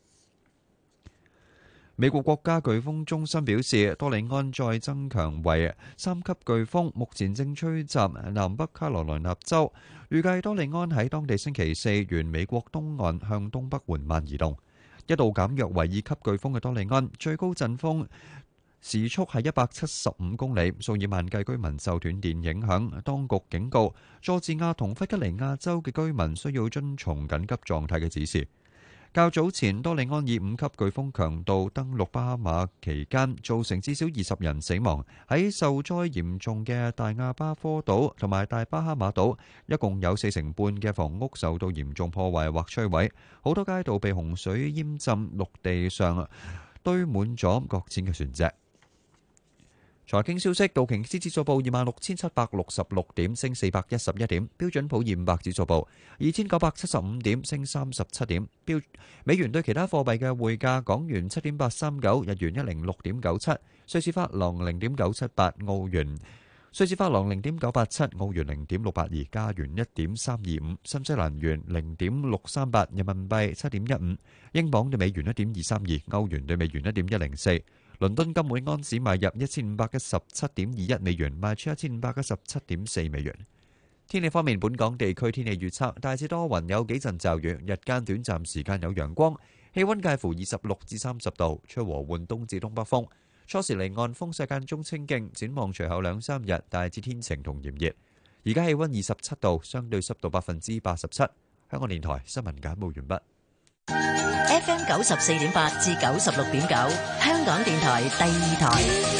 美國國家颶風中心表示，多利安再增強為3級颶風，目前正吹襲南北卡羅來納州，預計多利安喺當地星期4沿美國東岸向東北緩慢移動。一度減弱為2級颶風嘅多利安，最高陣風時速係175公里，數以萬計居民受斷電影響。當局警告，佐治亞同弗吉尼亞州嘅居民需要遵從緊急狀態嘅指示。較早前，多利安以5級颶風強度登陸巴哈馬期間，造成至少20人死亡。喺受災嚴重嘅大亞巴科島同埋大巴哈馬島，一共有40%半嘅房屋受到嚴重破壞或摧毀，好多街道被洪水淹浸，陸地上堆滿咗擱淺嘅船隻。財經消息，道瓊斯指數報26,766點，升411點；標準普爾500指數報2,975點，升37點。美元對其他貨幣嘅匯價：港元7.839，日元106.97，瑞士法郎0.978，澳元0.987，澳元0.682，加元1.325，新西蘭元0.638，人民幣7.15，英鎊對美元1.232，歐元對美元1.104。倫敦金每安士買入1517.21美元，賣出1517.4美元。天氣方面，本港地區天氣預測大致多雲，有幾陣驟雨，日間短暫時間有陽光，氣溫介乎26至30度，吹和緩東至東北風。初時離岸風勢間中清勁，展望隨後2-3日大致天晴同炎熱。而家氣溫27度，相對濕度87%。香港電台新聞簡報完畢。 FM 94.8至96.9，香港電台第2台。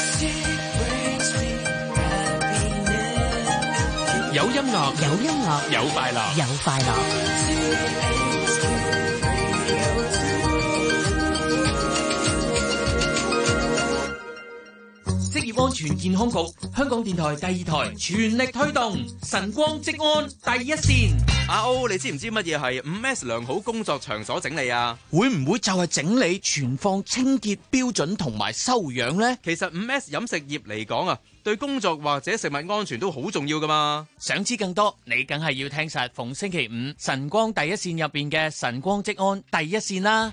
有音樂， 有音樂， 有快樂， 有快樂。 職業安全健康局、香港電台第2台全力推動晨光職安第一線。 阿歐，你知唔知乜嘢係5S 良好工作場所整理啊？ 會唔會就係整理、存放、清潔標準同埋修養呢？ 其實5S 飲食業嚟講啊對工作或者食物安全都好重要噶嘛。 想知更多，你梗係要聽實逢星期五晨光第一線入邊嘅晨光職安第一線啦。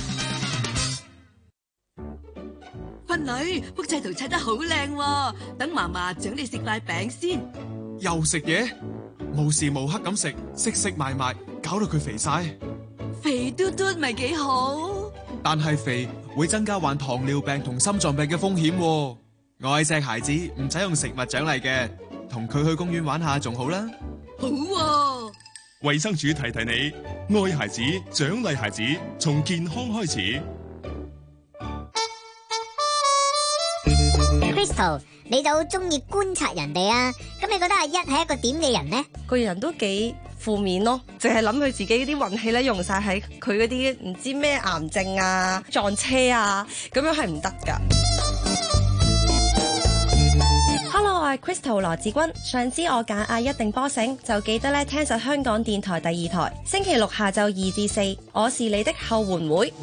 芬女，幅砌圖砌得好靚喎，等嫲嫲獎你食塊餅先。 又食嘢，無時無刻咁食埋，搞到佢肥晒。 肥嘟嘟咪幾好？ 但係肥會增加患糖尿病同心臟病嘅風險喎。愛錫孩子唔使用食物獎勵嘅，同佢去公園玩下仲好啦。 好喎。 衛生署提提你，愛孩子，獎勵孩子，從健康開始。 Crystal， 你就好中意觀察人哋啊？咁你覺得阿一係一個點嘅人呢？ 個人都幾負面咯，淨係諗佢自己啲運氣咧用晒喺佢嗰啲唔知咩癌症啊、撞車啊，咁樣係唔得噶。 Hello， 我係 Crystal 羅志君。上次我揀阿一定波醒，就記得咧聽實香港電台第2台，星期六下晝2至4，我是你的後援會。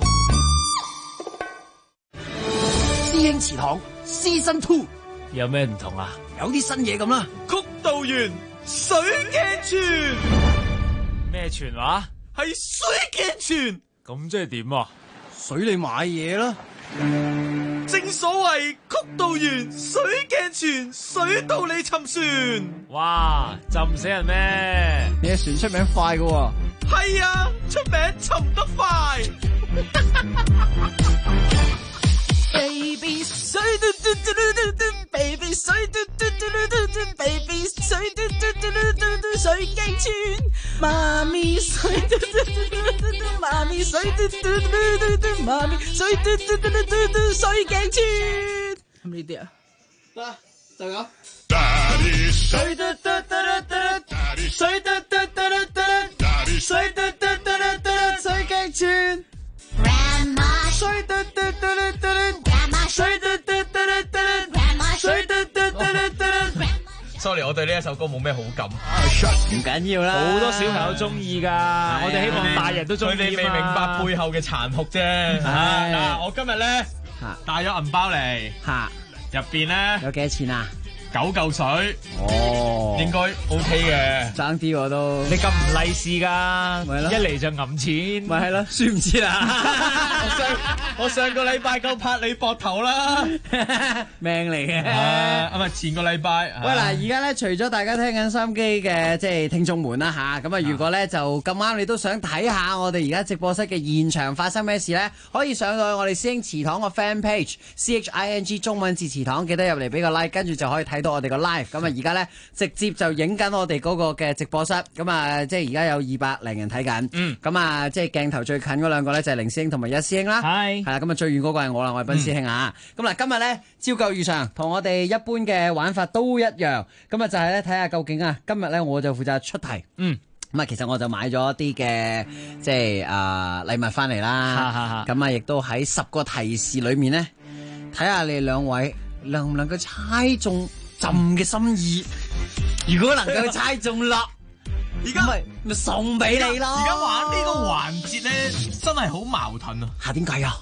師兄祠堂 Season 2 有咩唔同啊？ 有啲新嘢咁啦。 曲道園水鏡泉咩泉話？ 係水鏡泉。 咁即係點啊？ 水你買嘢啦。 正所謂曲道園水鏡泉，水到你沉船。 哇，浸唔死人咩？ 你嘅船出名快噶喎。 係啊，出名沉得快。Baby 水嘟嘟嘟嘟嘟 ，Baby 水嘟嘟嘟嘟嘟 ，Baby 水嘟嘟嘟嘟嘟水鏡泉，媽咪水嘟嘟嘟嘟嘟，媽咪水嘟嘟嘟嘟嘟，媽咪水嘟嘟嘟嘟嘟水鏡泉，係咪呢啲啊？得，就咁。水嘟嘟嘟嘟嘟，水嘟嘟嘟嘟嘟，水嘟嘟嘟嘟嘟水鏡泉。水嘟嘟嘟嘟嘟，水嘟嘟嘟嘟嘟，水嘟嘟嘟嘟嘟。Sorry， 我對呢一首歌冇咩好感。 唔緊要啦， 好多小朋友中意噶，我哋希望大人都中意。 佢哋未明白背後嘅殘酷啫。嗱，我今日咧帶咗銀包嚟，入邊咧有幾多錢啊 ？9嚿水。 哦， 應該 OK 嘅。 爭啲我都。 你咁唔利是噶？ 咪咯， 一嚟就揞錢。 咪係咯，輸唔知啦。 我上個禮拜夠拍你膊頭啦， 命嚟嘅。 唔係前個禮拜。 喂嗱，而家咧除咗大家聽緊收音機嘅即係聽眾們啦吓，咁啊如果咧就咁啱你都想睇下我哋而家直播室嘅現場發生咩事咧，可以上到去我哋師兄祠堂個 fan page CHING 中文字祠堂，記得入嚟俾個 like， 跟住就可以睇到我哋個 live。咁啊而家咧直接就影緊我哋嗰個嘅直播室，咁啊即係而家有200零人睇緊。咁啊即係鏡頭最近嗰兩個咧就係凌師兄同埋一師兄啦。係啦，咁啊最遠嗰個係我啦，我係斌師兄啊。咁嗱今日咧朝舊如常，同我哋一般嘅玩法都一樣。咁啊就係咧睇下究竟啊，今日咧我就負責出題。咁啊其實我就買咗一啲嘅即係禮物翻嚟啦。咁啊亦都喺10個提示裏面咧，睇下你哋兩位能唔能夠猜中朕嘅心意。如果能夠猜中啦，而家咪送俾你咯。 而家玩呢個環節咧，真係好矛盾啊！ 嚇點解啊？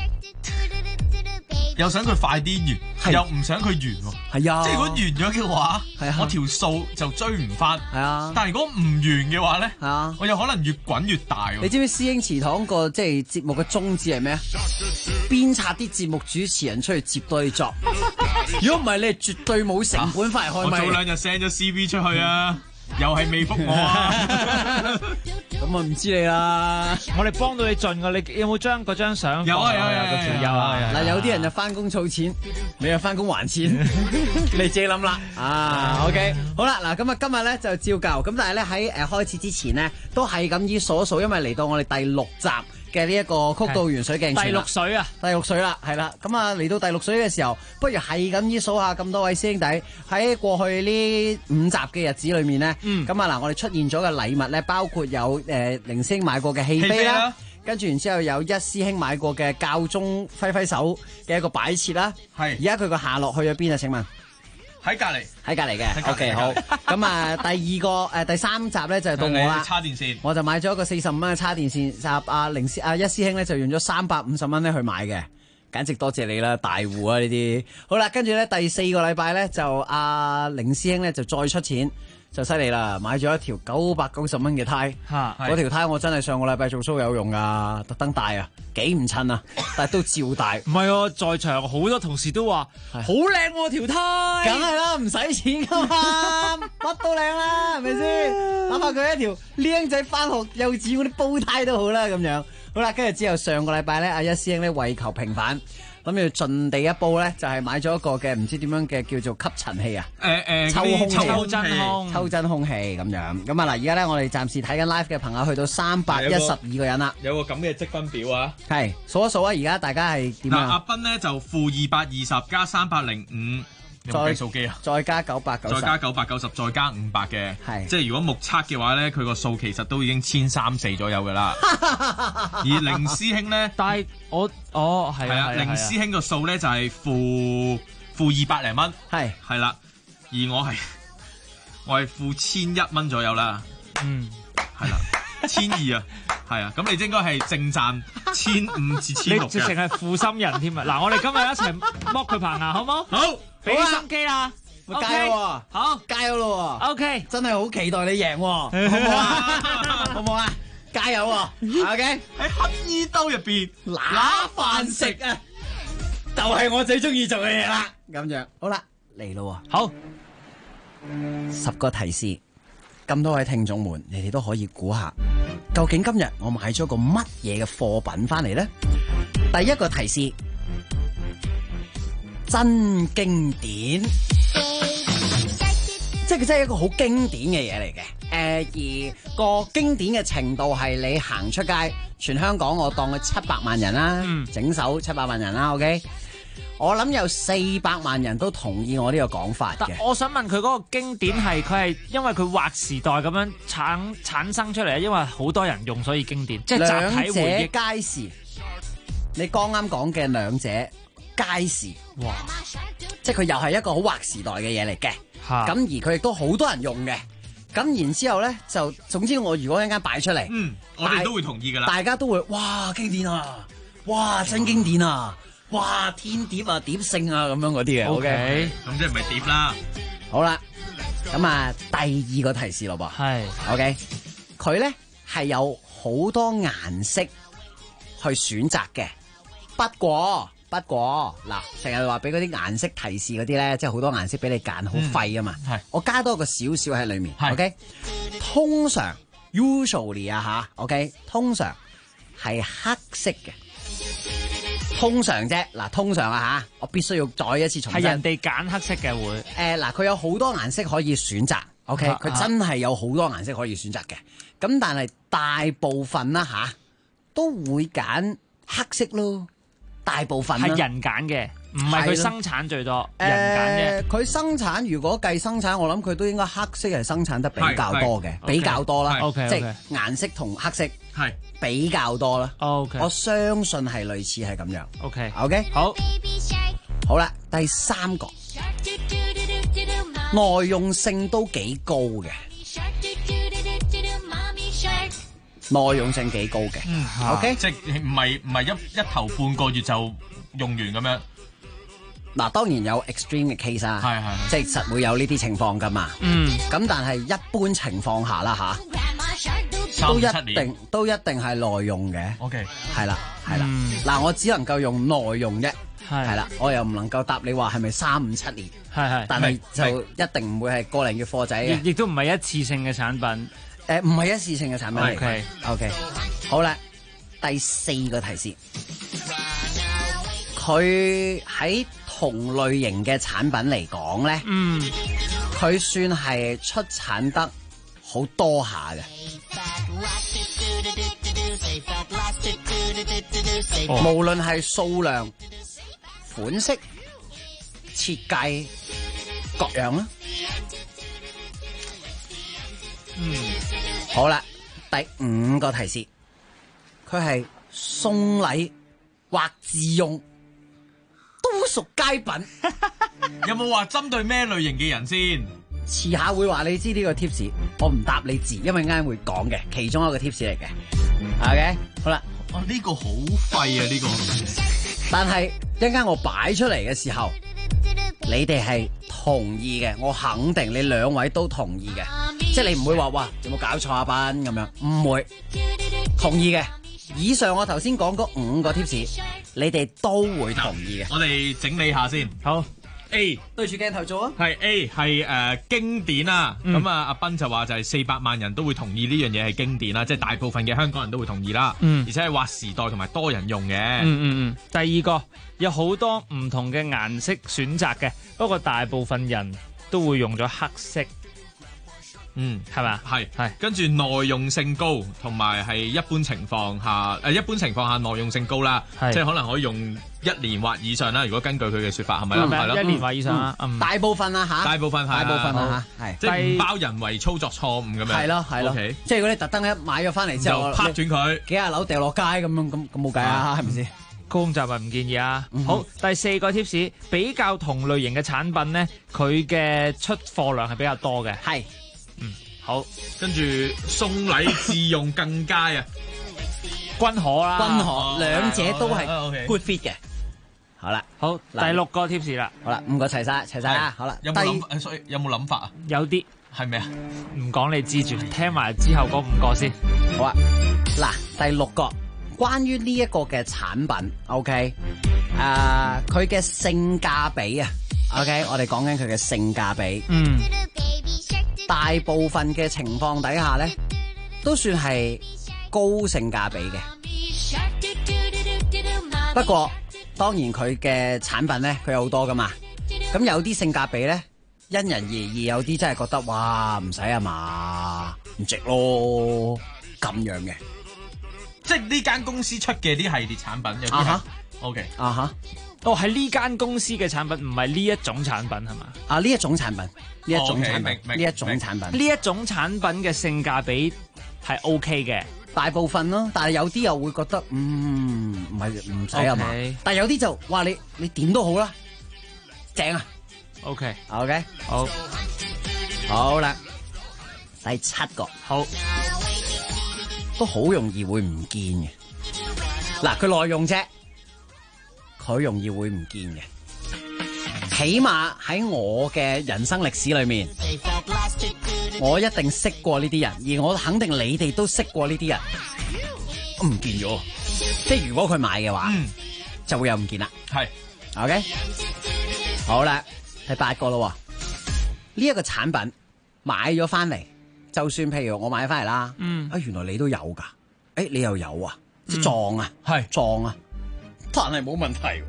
又想佢快啲完，又唔想佢完喎。 係啊， 即係如果完咗嘅話，我條數就追唔翻。係啊，但係如果唔完嘅話咧，我有可能越滾越大。 你知唔知師兄祠堂個即係節目嘅宗旨係咩啊？鞭策啲節目主持人出去接多啲作。如果唔係，你係絕對冇成本翻嚟開咪。 我早2日 send 咗 CV 出去啊！又係未覆我啊！ 咁啊唔知你啦。 我哋幫到你盡噶，你有冇將嗰張相？ 有啊有啊。嗱，有啲人就翻工儲錢，你又翻工還錢，你自己諗啦。OK， 好啦，嗱咁啊，今日咧就照舊，咁但係咧喺開始之前呢，都係咁依數一數，因為嚟到我哋第6集嘅呢一個曲道園水鏡泉。 第6水啊！ 第6水啦，係啦。咁啊嚟到第6水嘅時候，不如係咁依數下咁多位師兄弟喺過去呢5集嘅日子裏面呢。咁啊嗱，我哋出現咗嘅禮物咧，包括有凌師兄買過嘅戲飛啦，跟住然之後有一師兄買過嘅教宗揮揮手嘅一個擺設啦。係。而家佢個下落去咗邊啊？請問？ 喺隔離， 喺隔離嘅。OK， 好。咁啊，第3集咧就係到我啦。 叉電線， 我就買咗一個45蚊嘅叉電線。一師兄咧就用咗350蚊咧去買嘅。 簡直多謝你啦，大戶啊呢啲。好啦，跟住咧第4個禮拜咧就阿凌師兄咧就再出錢。就犀利啦！買咗一條990蚊嘅呔，嗰條呔我真係上個禮拜做 show 有用噶，特登戴啊，幾唔襯啊，但係都照戴。 唔係喎，在場好多同事都話好靚喎條呔， 梗係啦，唔使錢噶嘛，乜都靚啦，係咪先？哪怕佢一條靚仔翻學幼稚園嗰啲煲呔都好啦，咁樣。好啦，跟住之後上個禮拜咧，阿一師兄咧為求平反。諗住盡地一煲咧，就係買咗一個嘅唔知點樣嘅叫做吸塵器啊，抽真空氣咁樣。咁啊嗱，而家咧我哋暫時睇緊 live 嘅朋友去到312個人啦。 有個咁嘅積分表啊， 係數一數啊！而家大家係點啊？ 阿斌咧就-220加305。用計數機啊！ 再加990， 再加990，再加500嘅，係即係如果目測嘅話咧，佢個數其實都已經1300-1400左右㗎啦。而凌師兄咧， 但係係啊， 凌師兄個數咧就係負200零蚊，係啦。而我係負1100蚊左右啦。係啦，1200啊，係啊。咁你應該係正賺1500至1600。 你直情係負心人添啊！嗱，我哋今日一齊剝佢棚牙，好冇？好。俾心機啦， 加油喎！ 好， 加油咯喎 ！OK， 真係好期待你贏喎，好唔好啊？好唔好啊？加油喎 ！OK， 喺乞衣兜入邊揦飯食啊，就係我最中意做嘅嘢啦。咁樣好啦，嚟咯喎！ 好 ，10個提示，咁多位聽眾們，你哋都可以估下，究竟今日我買咗個乜嘢嘅貨品翻嚟咧？第一個提示。真經典，即係佢真係一個好經典嘅嘢嚟嘅。而個經典嘅程度係你行出街，全香港我當佢700萬人啦，整手700萬人啦。OK， 我諗有400萬人都同意我呢個講法嘅。 我想問佢嗰個經典係佢係因為佢劃時代咁樣產生出嚟，因為好多人用所以經典，即係集體回憶。 兩者皆是，你剛啱講嘅兩者。街市，哇！即係佢又係一個好劃時代嘅嘢嚟嘅，咁而佢亦都好多人用嘅，咁然之後咧就總之我如果一陣間擺出嚟， 我哋都會同意噶啦， 大家都會哇經典啊，哇真經典啊，哇天碟啊碟聖啊咁樣嗰啲嘅 ，OK，咁即係唔係碟啦？ 好啦，咁啊第二個提示咯噃， 係 OK， 佢咧係有好多顏色去選擇嘅，不過嗱，成日話俾嗰啲顏色提示嗰啲咧，即係好多顏色俾你揀，好廢啊嘛。我加多個少少喺裏面。OK， 通常 usually 啊吓 OK， 通常係黑色嘅。通常啫，嗱，通常啊吓，我必須要再一次重申。 係人哋揀黑色嘅會。 嗱，佢有好多顏色可以選擇。OK， 佢真係有好多顏色可以選擇嘅。咁但係大部分啦吓，都會揀黑色咯。大部分係人揀嘅，唔係佢生產最多，人揀嘅。 佢生產如果計生產，我諗佢都應該黑色係生產得比較多嘅，比較多啦。 OK， 即係顏色同黑色係比較多啦。 OK， 我相信係類似係咁樣。 OK， 好，好啦，第3個耐用性都幾高嘅。耐用性幾高嘅，OK， 即係唔係一頭半個月就用完咁樣。 嗱，當然有 extreme 嘅 case 啊，係，即係實會有呢啲情況噶嘛。咁但係一般情況下啦吓，都一定係耐用嘅。 OK， 係啦。嗱，我只能夠用耐用啫，係啦，我又唔能夠答你話係咪3-5-7年， 係， 但係就一定唔會係個零月貨仔嘅， 亦都唔係一次性嘅產品。 唔係一次性嘅產品嚟。OK， 好啦，第4個提示，佢喺同類型嘅產品嚟講咧，佢算係出產得好多下嘅，無論係數量、款式、設計各樣啦。好啦，第5個提示，佢係送禮或自用，都屬佳品。 有冇話針對咩類型嘅人先？ 遲下會話你知呢個 tips， 我唔答你字，因為啱啱會講嘅，其中一個 tips 嚟嘅。OK， 好啦， 呢個好廢啊呢個。 但係一陣間我擺出嚟嘅時候，你哋係同意嘅，我肯定你兩位都同意嘅，即係你唔會話哇有冇搞錯啊班咁樣，唔會同意嘅。以上我頭先講嗰5個 tips， 你哋都會同意嘅。 我哋整理下先。好 A 對住鏡頭做啊。 係 A 係經典啊。咁阿斌就話就係400萬人都會同意呢樣嘢係經典啦，即係大部分嘅香港人都會同意啦。而且係劃時代同埋多人用嘅。 第二個有好多唔同嘅顏色選擇嘅，不過大部分人都會用咗黑色。係嘛？係。 跟住耐用性高，同埋係一般情況下耐用性高啦，即係可能可以用1年或以上啦。如果根據佢嘅說法，係咪啦？係咯 ，1年或以上啦。 大部分啊吓。 大部分啊吓，係即係唔包人為操作錯誤咁樣。 係咯係咯。 OK， 即係如果你特登一買咗翻嚟之後， 就拍轉佢幾廿樓掉落街咁冇計啊，係咪先？ 高空雜物唔建議啊。好，第4個 tips， 比較同類型嘅產品咧，佢嘅出貨量係比較多嘅。 係。 好，跟住送禮自用更佳啊， 均可啦， 均可，兩者都係 good fit 嘅。好啦， 好，第6個 tips 啦， 好啦，5個齊晒啦，好啦， 有冇諗法啊？ 有啲係咩啊？ 唔講你知住，聽埋之後嗰5個先。 好啊，嗱，第6個，關於呢一個嘅產品 ，OK， 佢嘅性價比啊 ，OK， 我哋講緊佢嘅性價比，大部分嘅情況底下咧，都算係高性價比嘅。不過當然佢嘅產品咧，佢有好多噶嘛。咁有啲性價比咧，因人而異，有啲真係覺得哇唔使啊嘛，唔值咯咁樣嘅。 即係呢間公司出嘅啲系列產品有啲係 OK 哦，係呢間公司嘅產品，唔係呢一種產品係嘛？ 啊，呢一種產品，呢一種產品，呢一種產品， 呢一種產品嘅性價比係 OK 嘅， 大部分咯。但係有啲又會覺得唔係唔使啊嘛。但係有啲就話你點都好啦，正啊。 OK， 好啦，第7個好都好容易會唔見嘅。嗱，佢耐用啫。佢容易會唔見嘅，起碼喺我嘅人生歷史裏面，我一定識過呢啲人，而我肯定你哋都識過呢啲人，唔見咗。即係如果佢買嘅話，就會有唔見啦。 係 ，OK， 好啦，第8個咯。呢一個產品買咗翻嚟，就算譬如我買翻嚟啦，原來你都有噶，你又有啊，即係撞啊， 係撞啊。但係冇問題，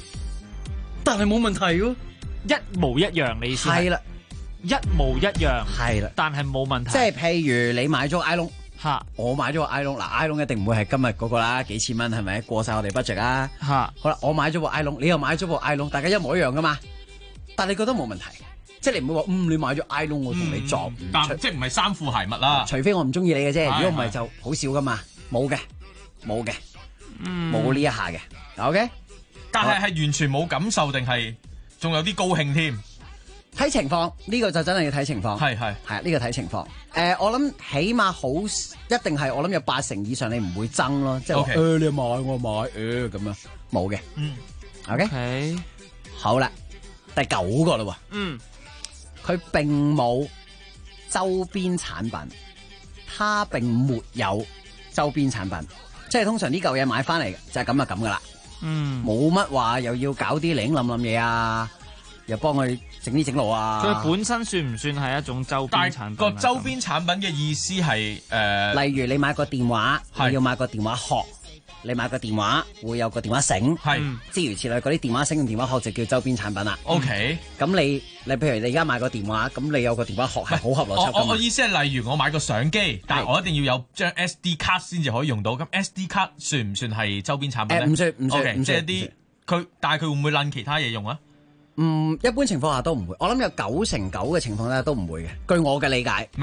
一模一樣，你意思係啦， 一模一樣係啦， 但係冇問題。 即係譬如你買咗個 iPhone，我買咗個 iPhone， 嗱 iPhone 一定唔會係今日嗰個啦，幾千蚊係咪過晒我哋 budget 啊？好啦，我買咗部 iPhone， 你又買咗部 iPhone， 大家一模一樣噶嘛？但係你覺得冇問題，即係你唔會話你買咗 iPhone 我同你撞， 即係唔係衫褲鞋襪啦？ 除非我唔中意你嘅啫，如果唔係就好少噶嘛，冇嘅，冇呢一下嘅。OK， 但係完全冇感受定係仲有啲高興添？ 睇情況，呢個就真係要睇情況。係呢個睇情況。我諗起碼好一定係，我諗有80%以上你唔會爭咯，即係話你買我買咁樣冇嘅。OK， 好啦，第9個啦喎。佢並冇周邊產品，它並沒有周邊產品，即係通常呢嚿嘢買翻嚟就係咁就咁噶啦。冇乜話又要搞啲零冧嘢啊，又幫佢整啲整路啊。 佢本身算唔算係一種周邊產品？ 個周邊產品嘅意思係例如你買個電話，你要買個電話殼，你買個電話會有個電話繩，諸如此類，嗰啲電話繩同電話殼就叫周邊產品啦。 OK， 咁你譬如你而家買個電話，咁你有個電話殼係好合邏輯㗎嘛。 我意思係例如我買個相機，但係我一定要有張 SD 卡先至可以用到。咁 SD 卡算唔算係周邊產品咧？ 唔算， 即係啲佢，但係佢會唔會撚其他嘢用啊？ 一般情況下都唔會。我諗有99%嘅情況咧都唔會嘅。據我嘅理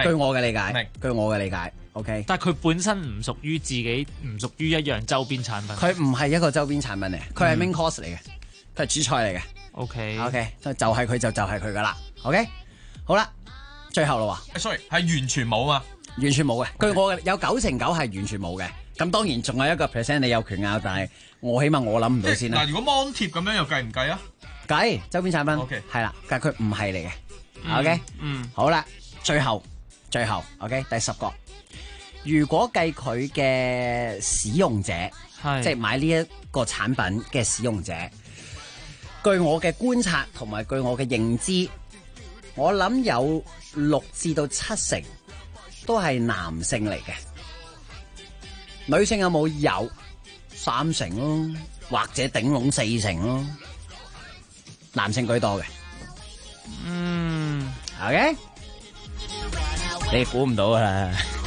解，OK。 但係佢本身唔屬於自己，唔屬於一樣周邊產品。 佢唔係一個周邊產品嚟，佢係 main course 嚟嘅，佢係主菜嚟嘅。 OK， 就係佢就係佢噶啦。OK， 好啦，最後啦喎。 sorry，係完全冇嘛？ 完全冇嘅。據我嘅有99%係完全冇嘅。 咁當然仲有1%你有權拗，但係我起碼我諗唔到先啦。 嗱，如果 Mon 貼咁樣又計唔計啊？ 計周邊產品 OK 係啦，但係佢唔係嚟嘅。OK，好啦，最後 OK 第10個，如果計佢嘅使用者，即係買呢一個產品嘅使用者，據我嘅觀察同埋據我嘅認知，我諗有6至到7成都係男性嚟嘅。女性有冇？有3成咯，或者頂籠4成咯，男性居多嘅。OK， 你估唔到噶啦。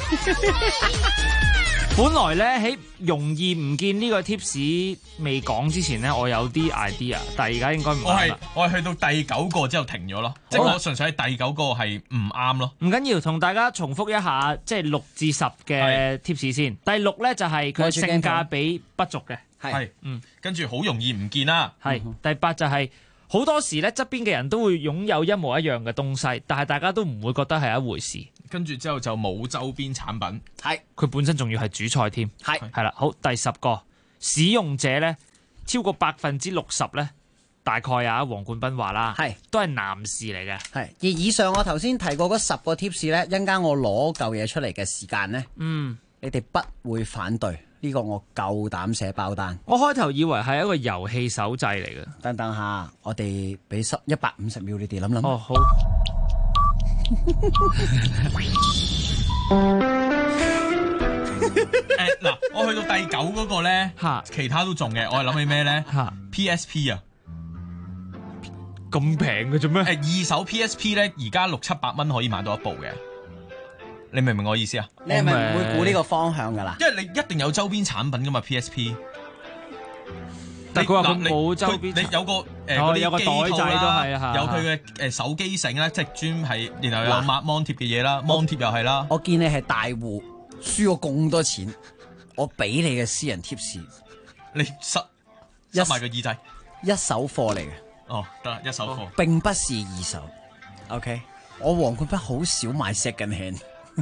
本來咧喺容易唔見呢個 tips 未講之前咧，我有啲 idea， 但係而家應該唔啱啦。 我係去到第9個之後停咗咯，即係我純粹喺第9個係唔啱咯。 唔緊要，同大家重複一下，即係6至10嘅 tips 先。第6咧就係佢性價比不足嘅， 係跟住好容易唔見啦。 係第8就係好多時咧側邊嘅人都會擁有一模一樣嘅東西，但係大家都唔會覺得係一回事。 跟住之後就冇周邊產品， 係佢本身仲要係主菜添，係啦。好，第10個使用者咧超過60%咧，大概啊，黃冠斌話啦，都係男士嚟嘅。 係而以上我頭先提過嗰10個 tips 咧，一陣間我攞嚿嘢出嚟嘅時間咧，你哋不會反對呢個，我夠膽寫包單。 我開頭以為係一個遊戲手掣嚟嘅， 等下我哋俾150秒你哋諗諗。 哦，好。 嗱，我去到第9嗰個咧，其他都中嘅。我係諗起咩咧？PSP 啊， 咁平嘅做咩？ 二手 PSP 咧，而家600-700蚊可以買到一部嘅。你明唔明我意思啊？ 你係咪唔會估呢個方向噶啦？ 因為你一定有周邊產品噶嘛 PSP。 但佢話佢冇周邊， 你有個有個袋仔都係啊， 有佢嘅手機繩啦，即係專係，然後有抹 Mon 貼嘅嘢啦，Mon 貼又係啦。 我見你係大戶，輸咗咁多錢，我俾你嘅私人貼士， 你塞埋個耳仔， 一手貨嚟嘅。 哦，得啦，一手貨， 並不是二手。OK， 我黃冠斌好少買 second hand。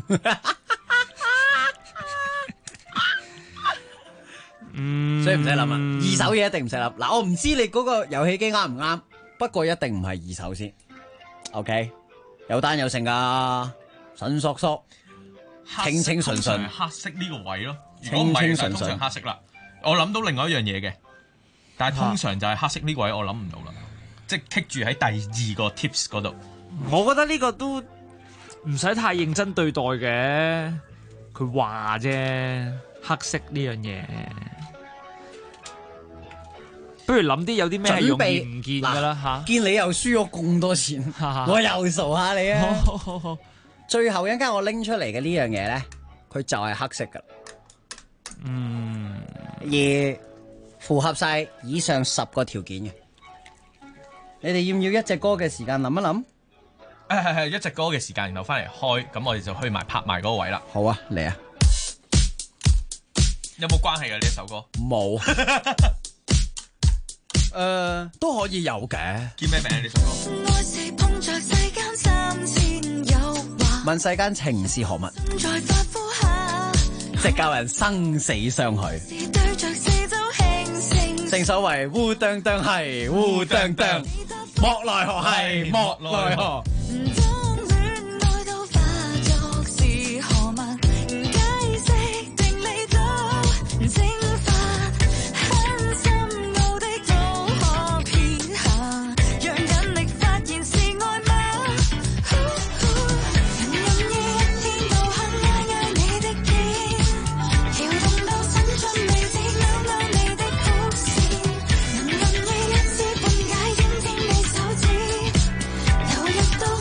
所以唔使諗啊，二手嘢一定唔使諗。嗱，我唔知你嗰個遊戲機啱唔啱，不過一定唔係二手先。OK， 有單有成噶，神索索，清清純純， 黑色呢個位咯。如果唔係，通常黑色啦。我諗到另外一樣嘢嘅，但係通常就係黑色呢個位，我諗唔到啦。即係棘住喺第2個 tips 嗰度。 我覺得呢個都唔使太認真對待嘅，佢話啫，黑色呢樣嘢。不如諗啲有啲咩係容易唔見噶啦吓， 見你又輸咗咁多錢，我又傻下你啊！好，最後一間我拎出嚟嘅呢樣嘢咧，佢就係黑色噶，而符合晒以上10個條件嘅。你哋要唔要一隻歌嘅時間諗一諗？ 係一隻歌嘅時間，然後翻嚟開，咁我哋就去埋拍埋嗰個位啦。 好啊，嚟啊！ 有冇關係嘅呢一首歌？ 冇。都可以有嘅。 叫咩名呢首歌？ 問世間情是何物？直教人生死相許。正所謂烏當當係烏當當，莫奈何係莫奈何。 有一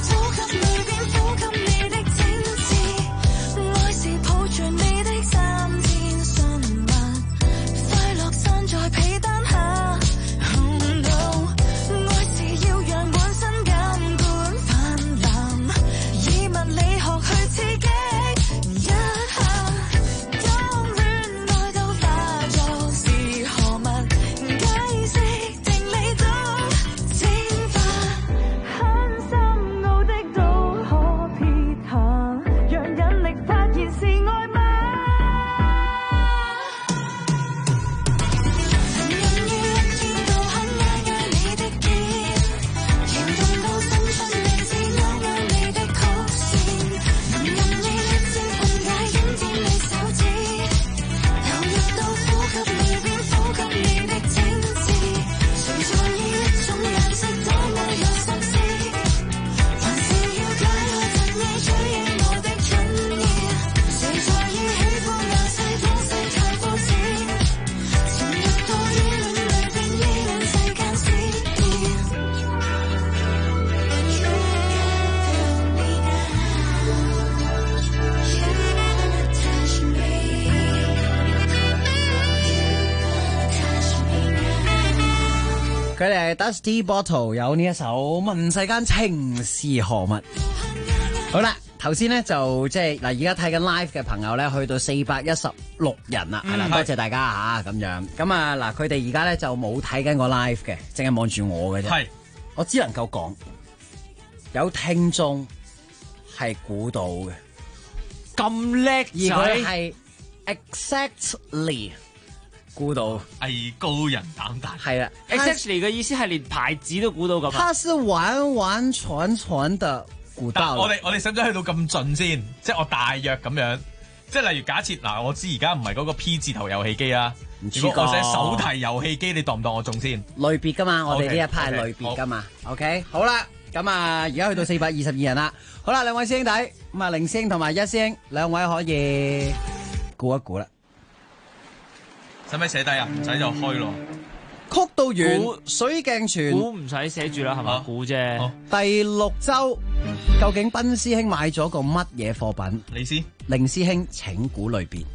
佢哋 Dusty Bottle 有呢一首《問世間情是何物》。好啦，頭先咧就即係嗱，而家睇緊 live 嘅朋友咧，去到416人啦，係啦，多謝大家嚇咁樣。咁啊嗱，佢哋而家咧就冇睇緊個 live 嘅，淨係望住我嘅啫。係，我只能夠講，有聽眾係估到嘅， 咁叻， 而佢係 exactly。估到藝高人膽大， 係啦 ，exactly 嘅意思係連牌子都估到咁。 他是完完全全的估到。 我哋使唔使去到咁盡先？即係我大約咁樣，即係例如假設嗱，我知而家唔係嗰個 P 字頭遊戲機啊。如果我寫手提遊戲機，你當唔當我中先？ 類別噶嘛，我哋呢一派係類別噶嘛。OK， 好啦，咁啊，而家去到422人啦。好啦，兩位師兄弟，咁啊，凌師兄同埋一師兄，兩位可以估一估啦。 使唔使寫低啊？唔使就開咯。 曲道園水鏡泉， 估唔使寫住啦，係嘛？估啫。 第6週，究竟賓師兄買咗個乜嘢貨品？ 你先。 凌師兄請估類別。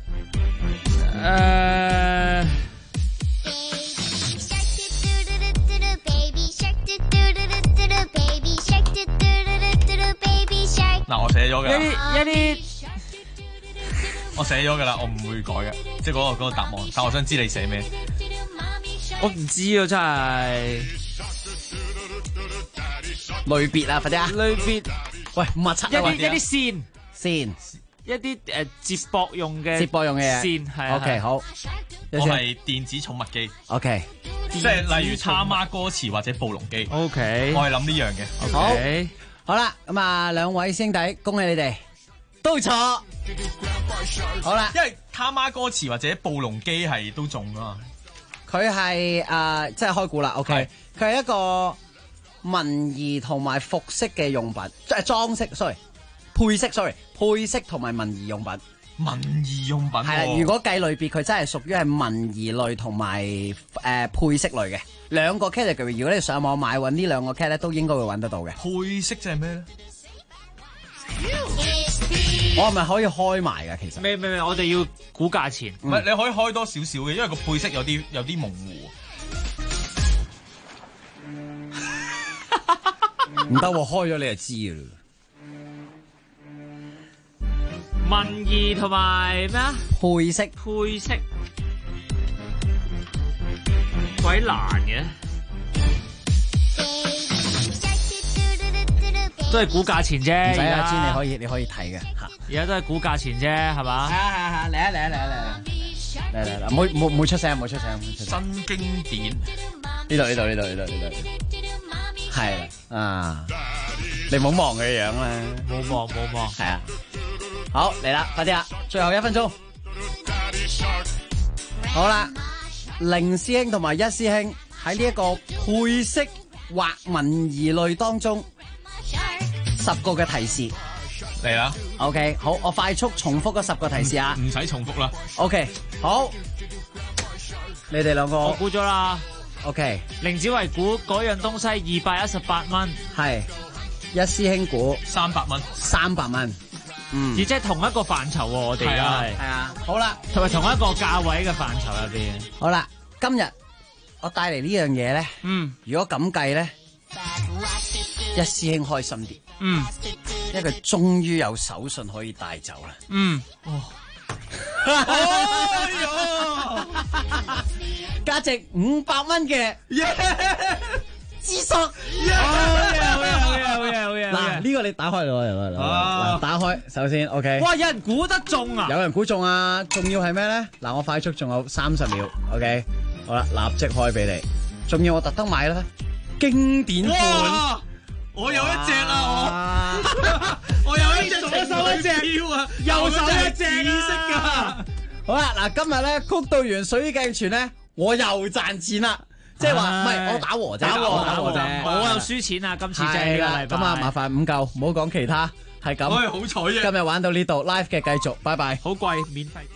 嗱，我寫咗㗎。 一啲。 我寫咗㗎啦，我唔會改嘅，即係嗰個答案。但我想知你寫咩？ 我唔知啊，真係。 類別啊，快啲啊！ 類別， 喂，唔係七一啲線，一啲接駁用嘅線，係 OK， 好。 我係電子寵物機。 OK， 即係例如他媽歌詞或者暴龍機。 OK， 我係諗呢樣嘅。 OK， 好啦，咁啊，兩位兄弟，恭喜你哋都錯。好啦， 因為他媽歌詞或者暴龍機係都中啊嘛。 佢係即係開估啦。OK， 佢係一個文儀同埋服飾嘅用品，即係裝飾配飾同埋文儀用品。 文儀用品係啦，如果計類別，佢真係屬於係文儀類同埋配飾類嘅兩個 category。如果你上網買揾呢兩個 category 都應該會揾得到嘅。 配飾即係咩咧？ 我係咪可以開埋噶？其實未，我哋要估價錢。 唔係，你可以開多少少嘅，因為個配飾有啲模糊。 唔得，開咗你就知啦。 文儀同埋咩啊？ 配飾， 鬼難嘅。都係估價錢啫， 唔使啊，知你可以睇嘅嚇。 而家都係估價錢啫，係嘛？ 係，嚟，唔好出聲， 新經典。 呢度，係啊，你唔好望佢嘅樣啦， 冇望， 係啊。好嚟啦，快啲啦，最後1分鐘。好啦，凌師兄同埋一師兄喺呢一個配飾或文儀類當中。10個嘅提示嚟啦 ，OK， 好，我快速重複嗰10個提示啊， 唔使重複啦 ，OK， 好，你哋兩個我估咗啦 ，OK， 凌子維估嗰樣東西218蚊， 係，一師兄估 300蚊， 嗯， 而即係同一個範疇喎，我哋而家係啊，好啦， 同埋同一個價位嘅範疇入邊， 好啦，今日我帶嚟呢樣嘢咧，如果咁計咧，一師兄開心啲。因為佢終於有手信可以帶走啦。價值500蚊嘅芝索。好嘢！嗱，呢個你打開嚟，嗱，打開，首先 OK。 哇，有人估得中啊！ 有人估中啊！仲要係咩咧？嗱，我快速仲有30秒 ，OK。好啦，立即開俾你。仲要我特登買啦，經典款。 我有一隻啦，我有一隻左手一隻啊，右手一隻紫色噶。 好啦，嗱，今日咧曲道園水鏡泉咧，我又賺錢啦，即係話唔係我打和啫， 我又輸錢啊！今次正呢個禮拜咁啊，麻煩5嚿，唔好講其他，係咁。 好彩啫！ 今日玩到呢度 ，live 嘅繼續，拜拜。 好貴，免費。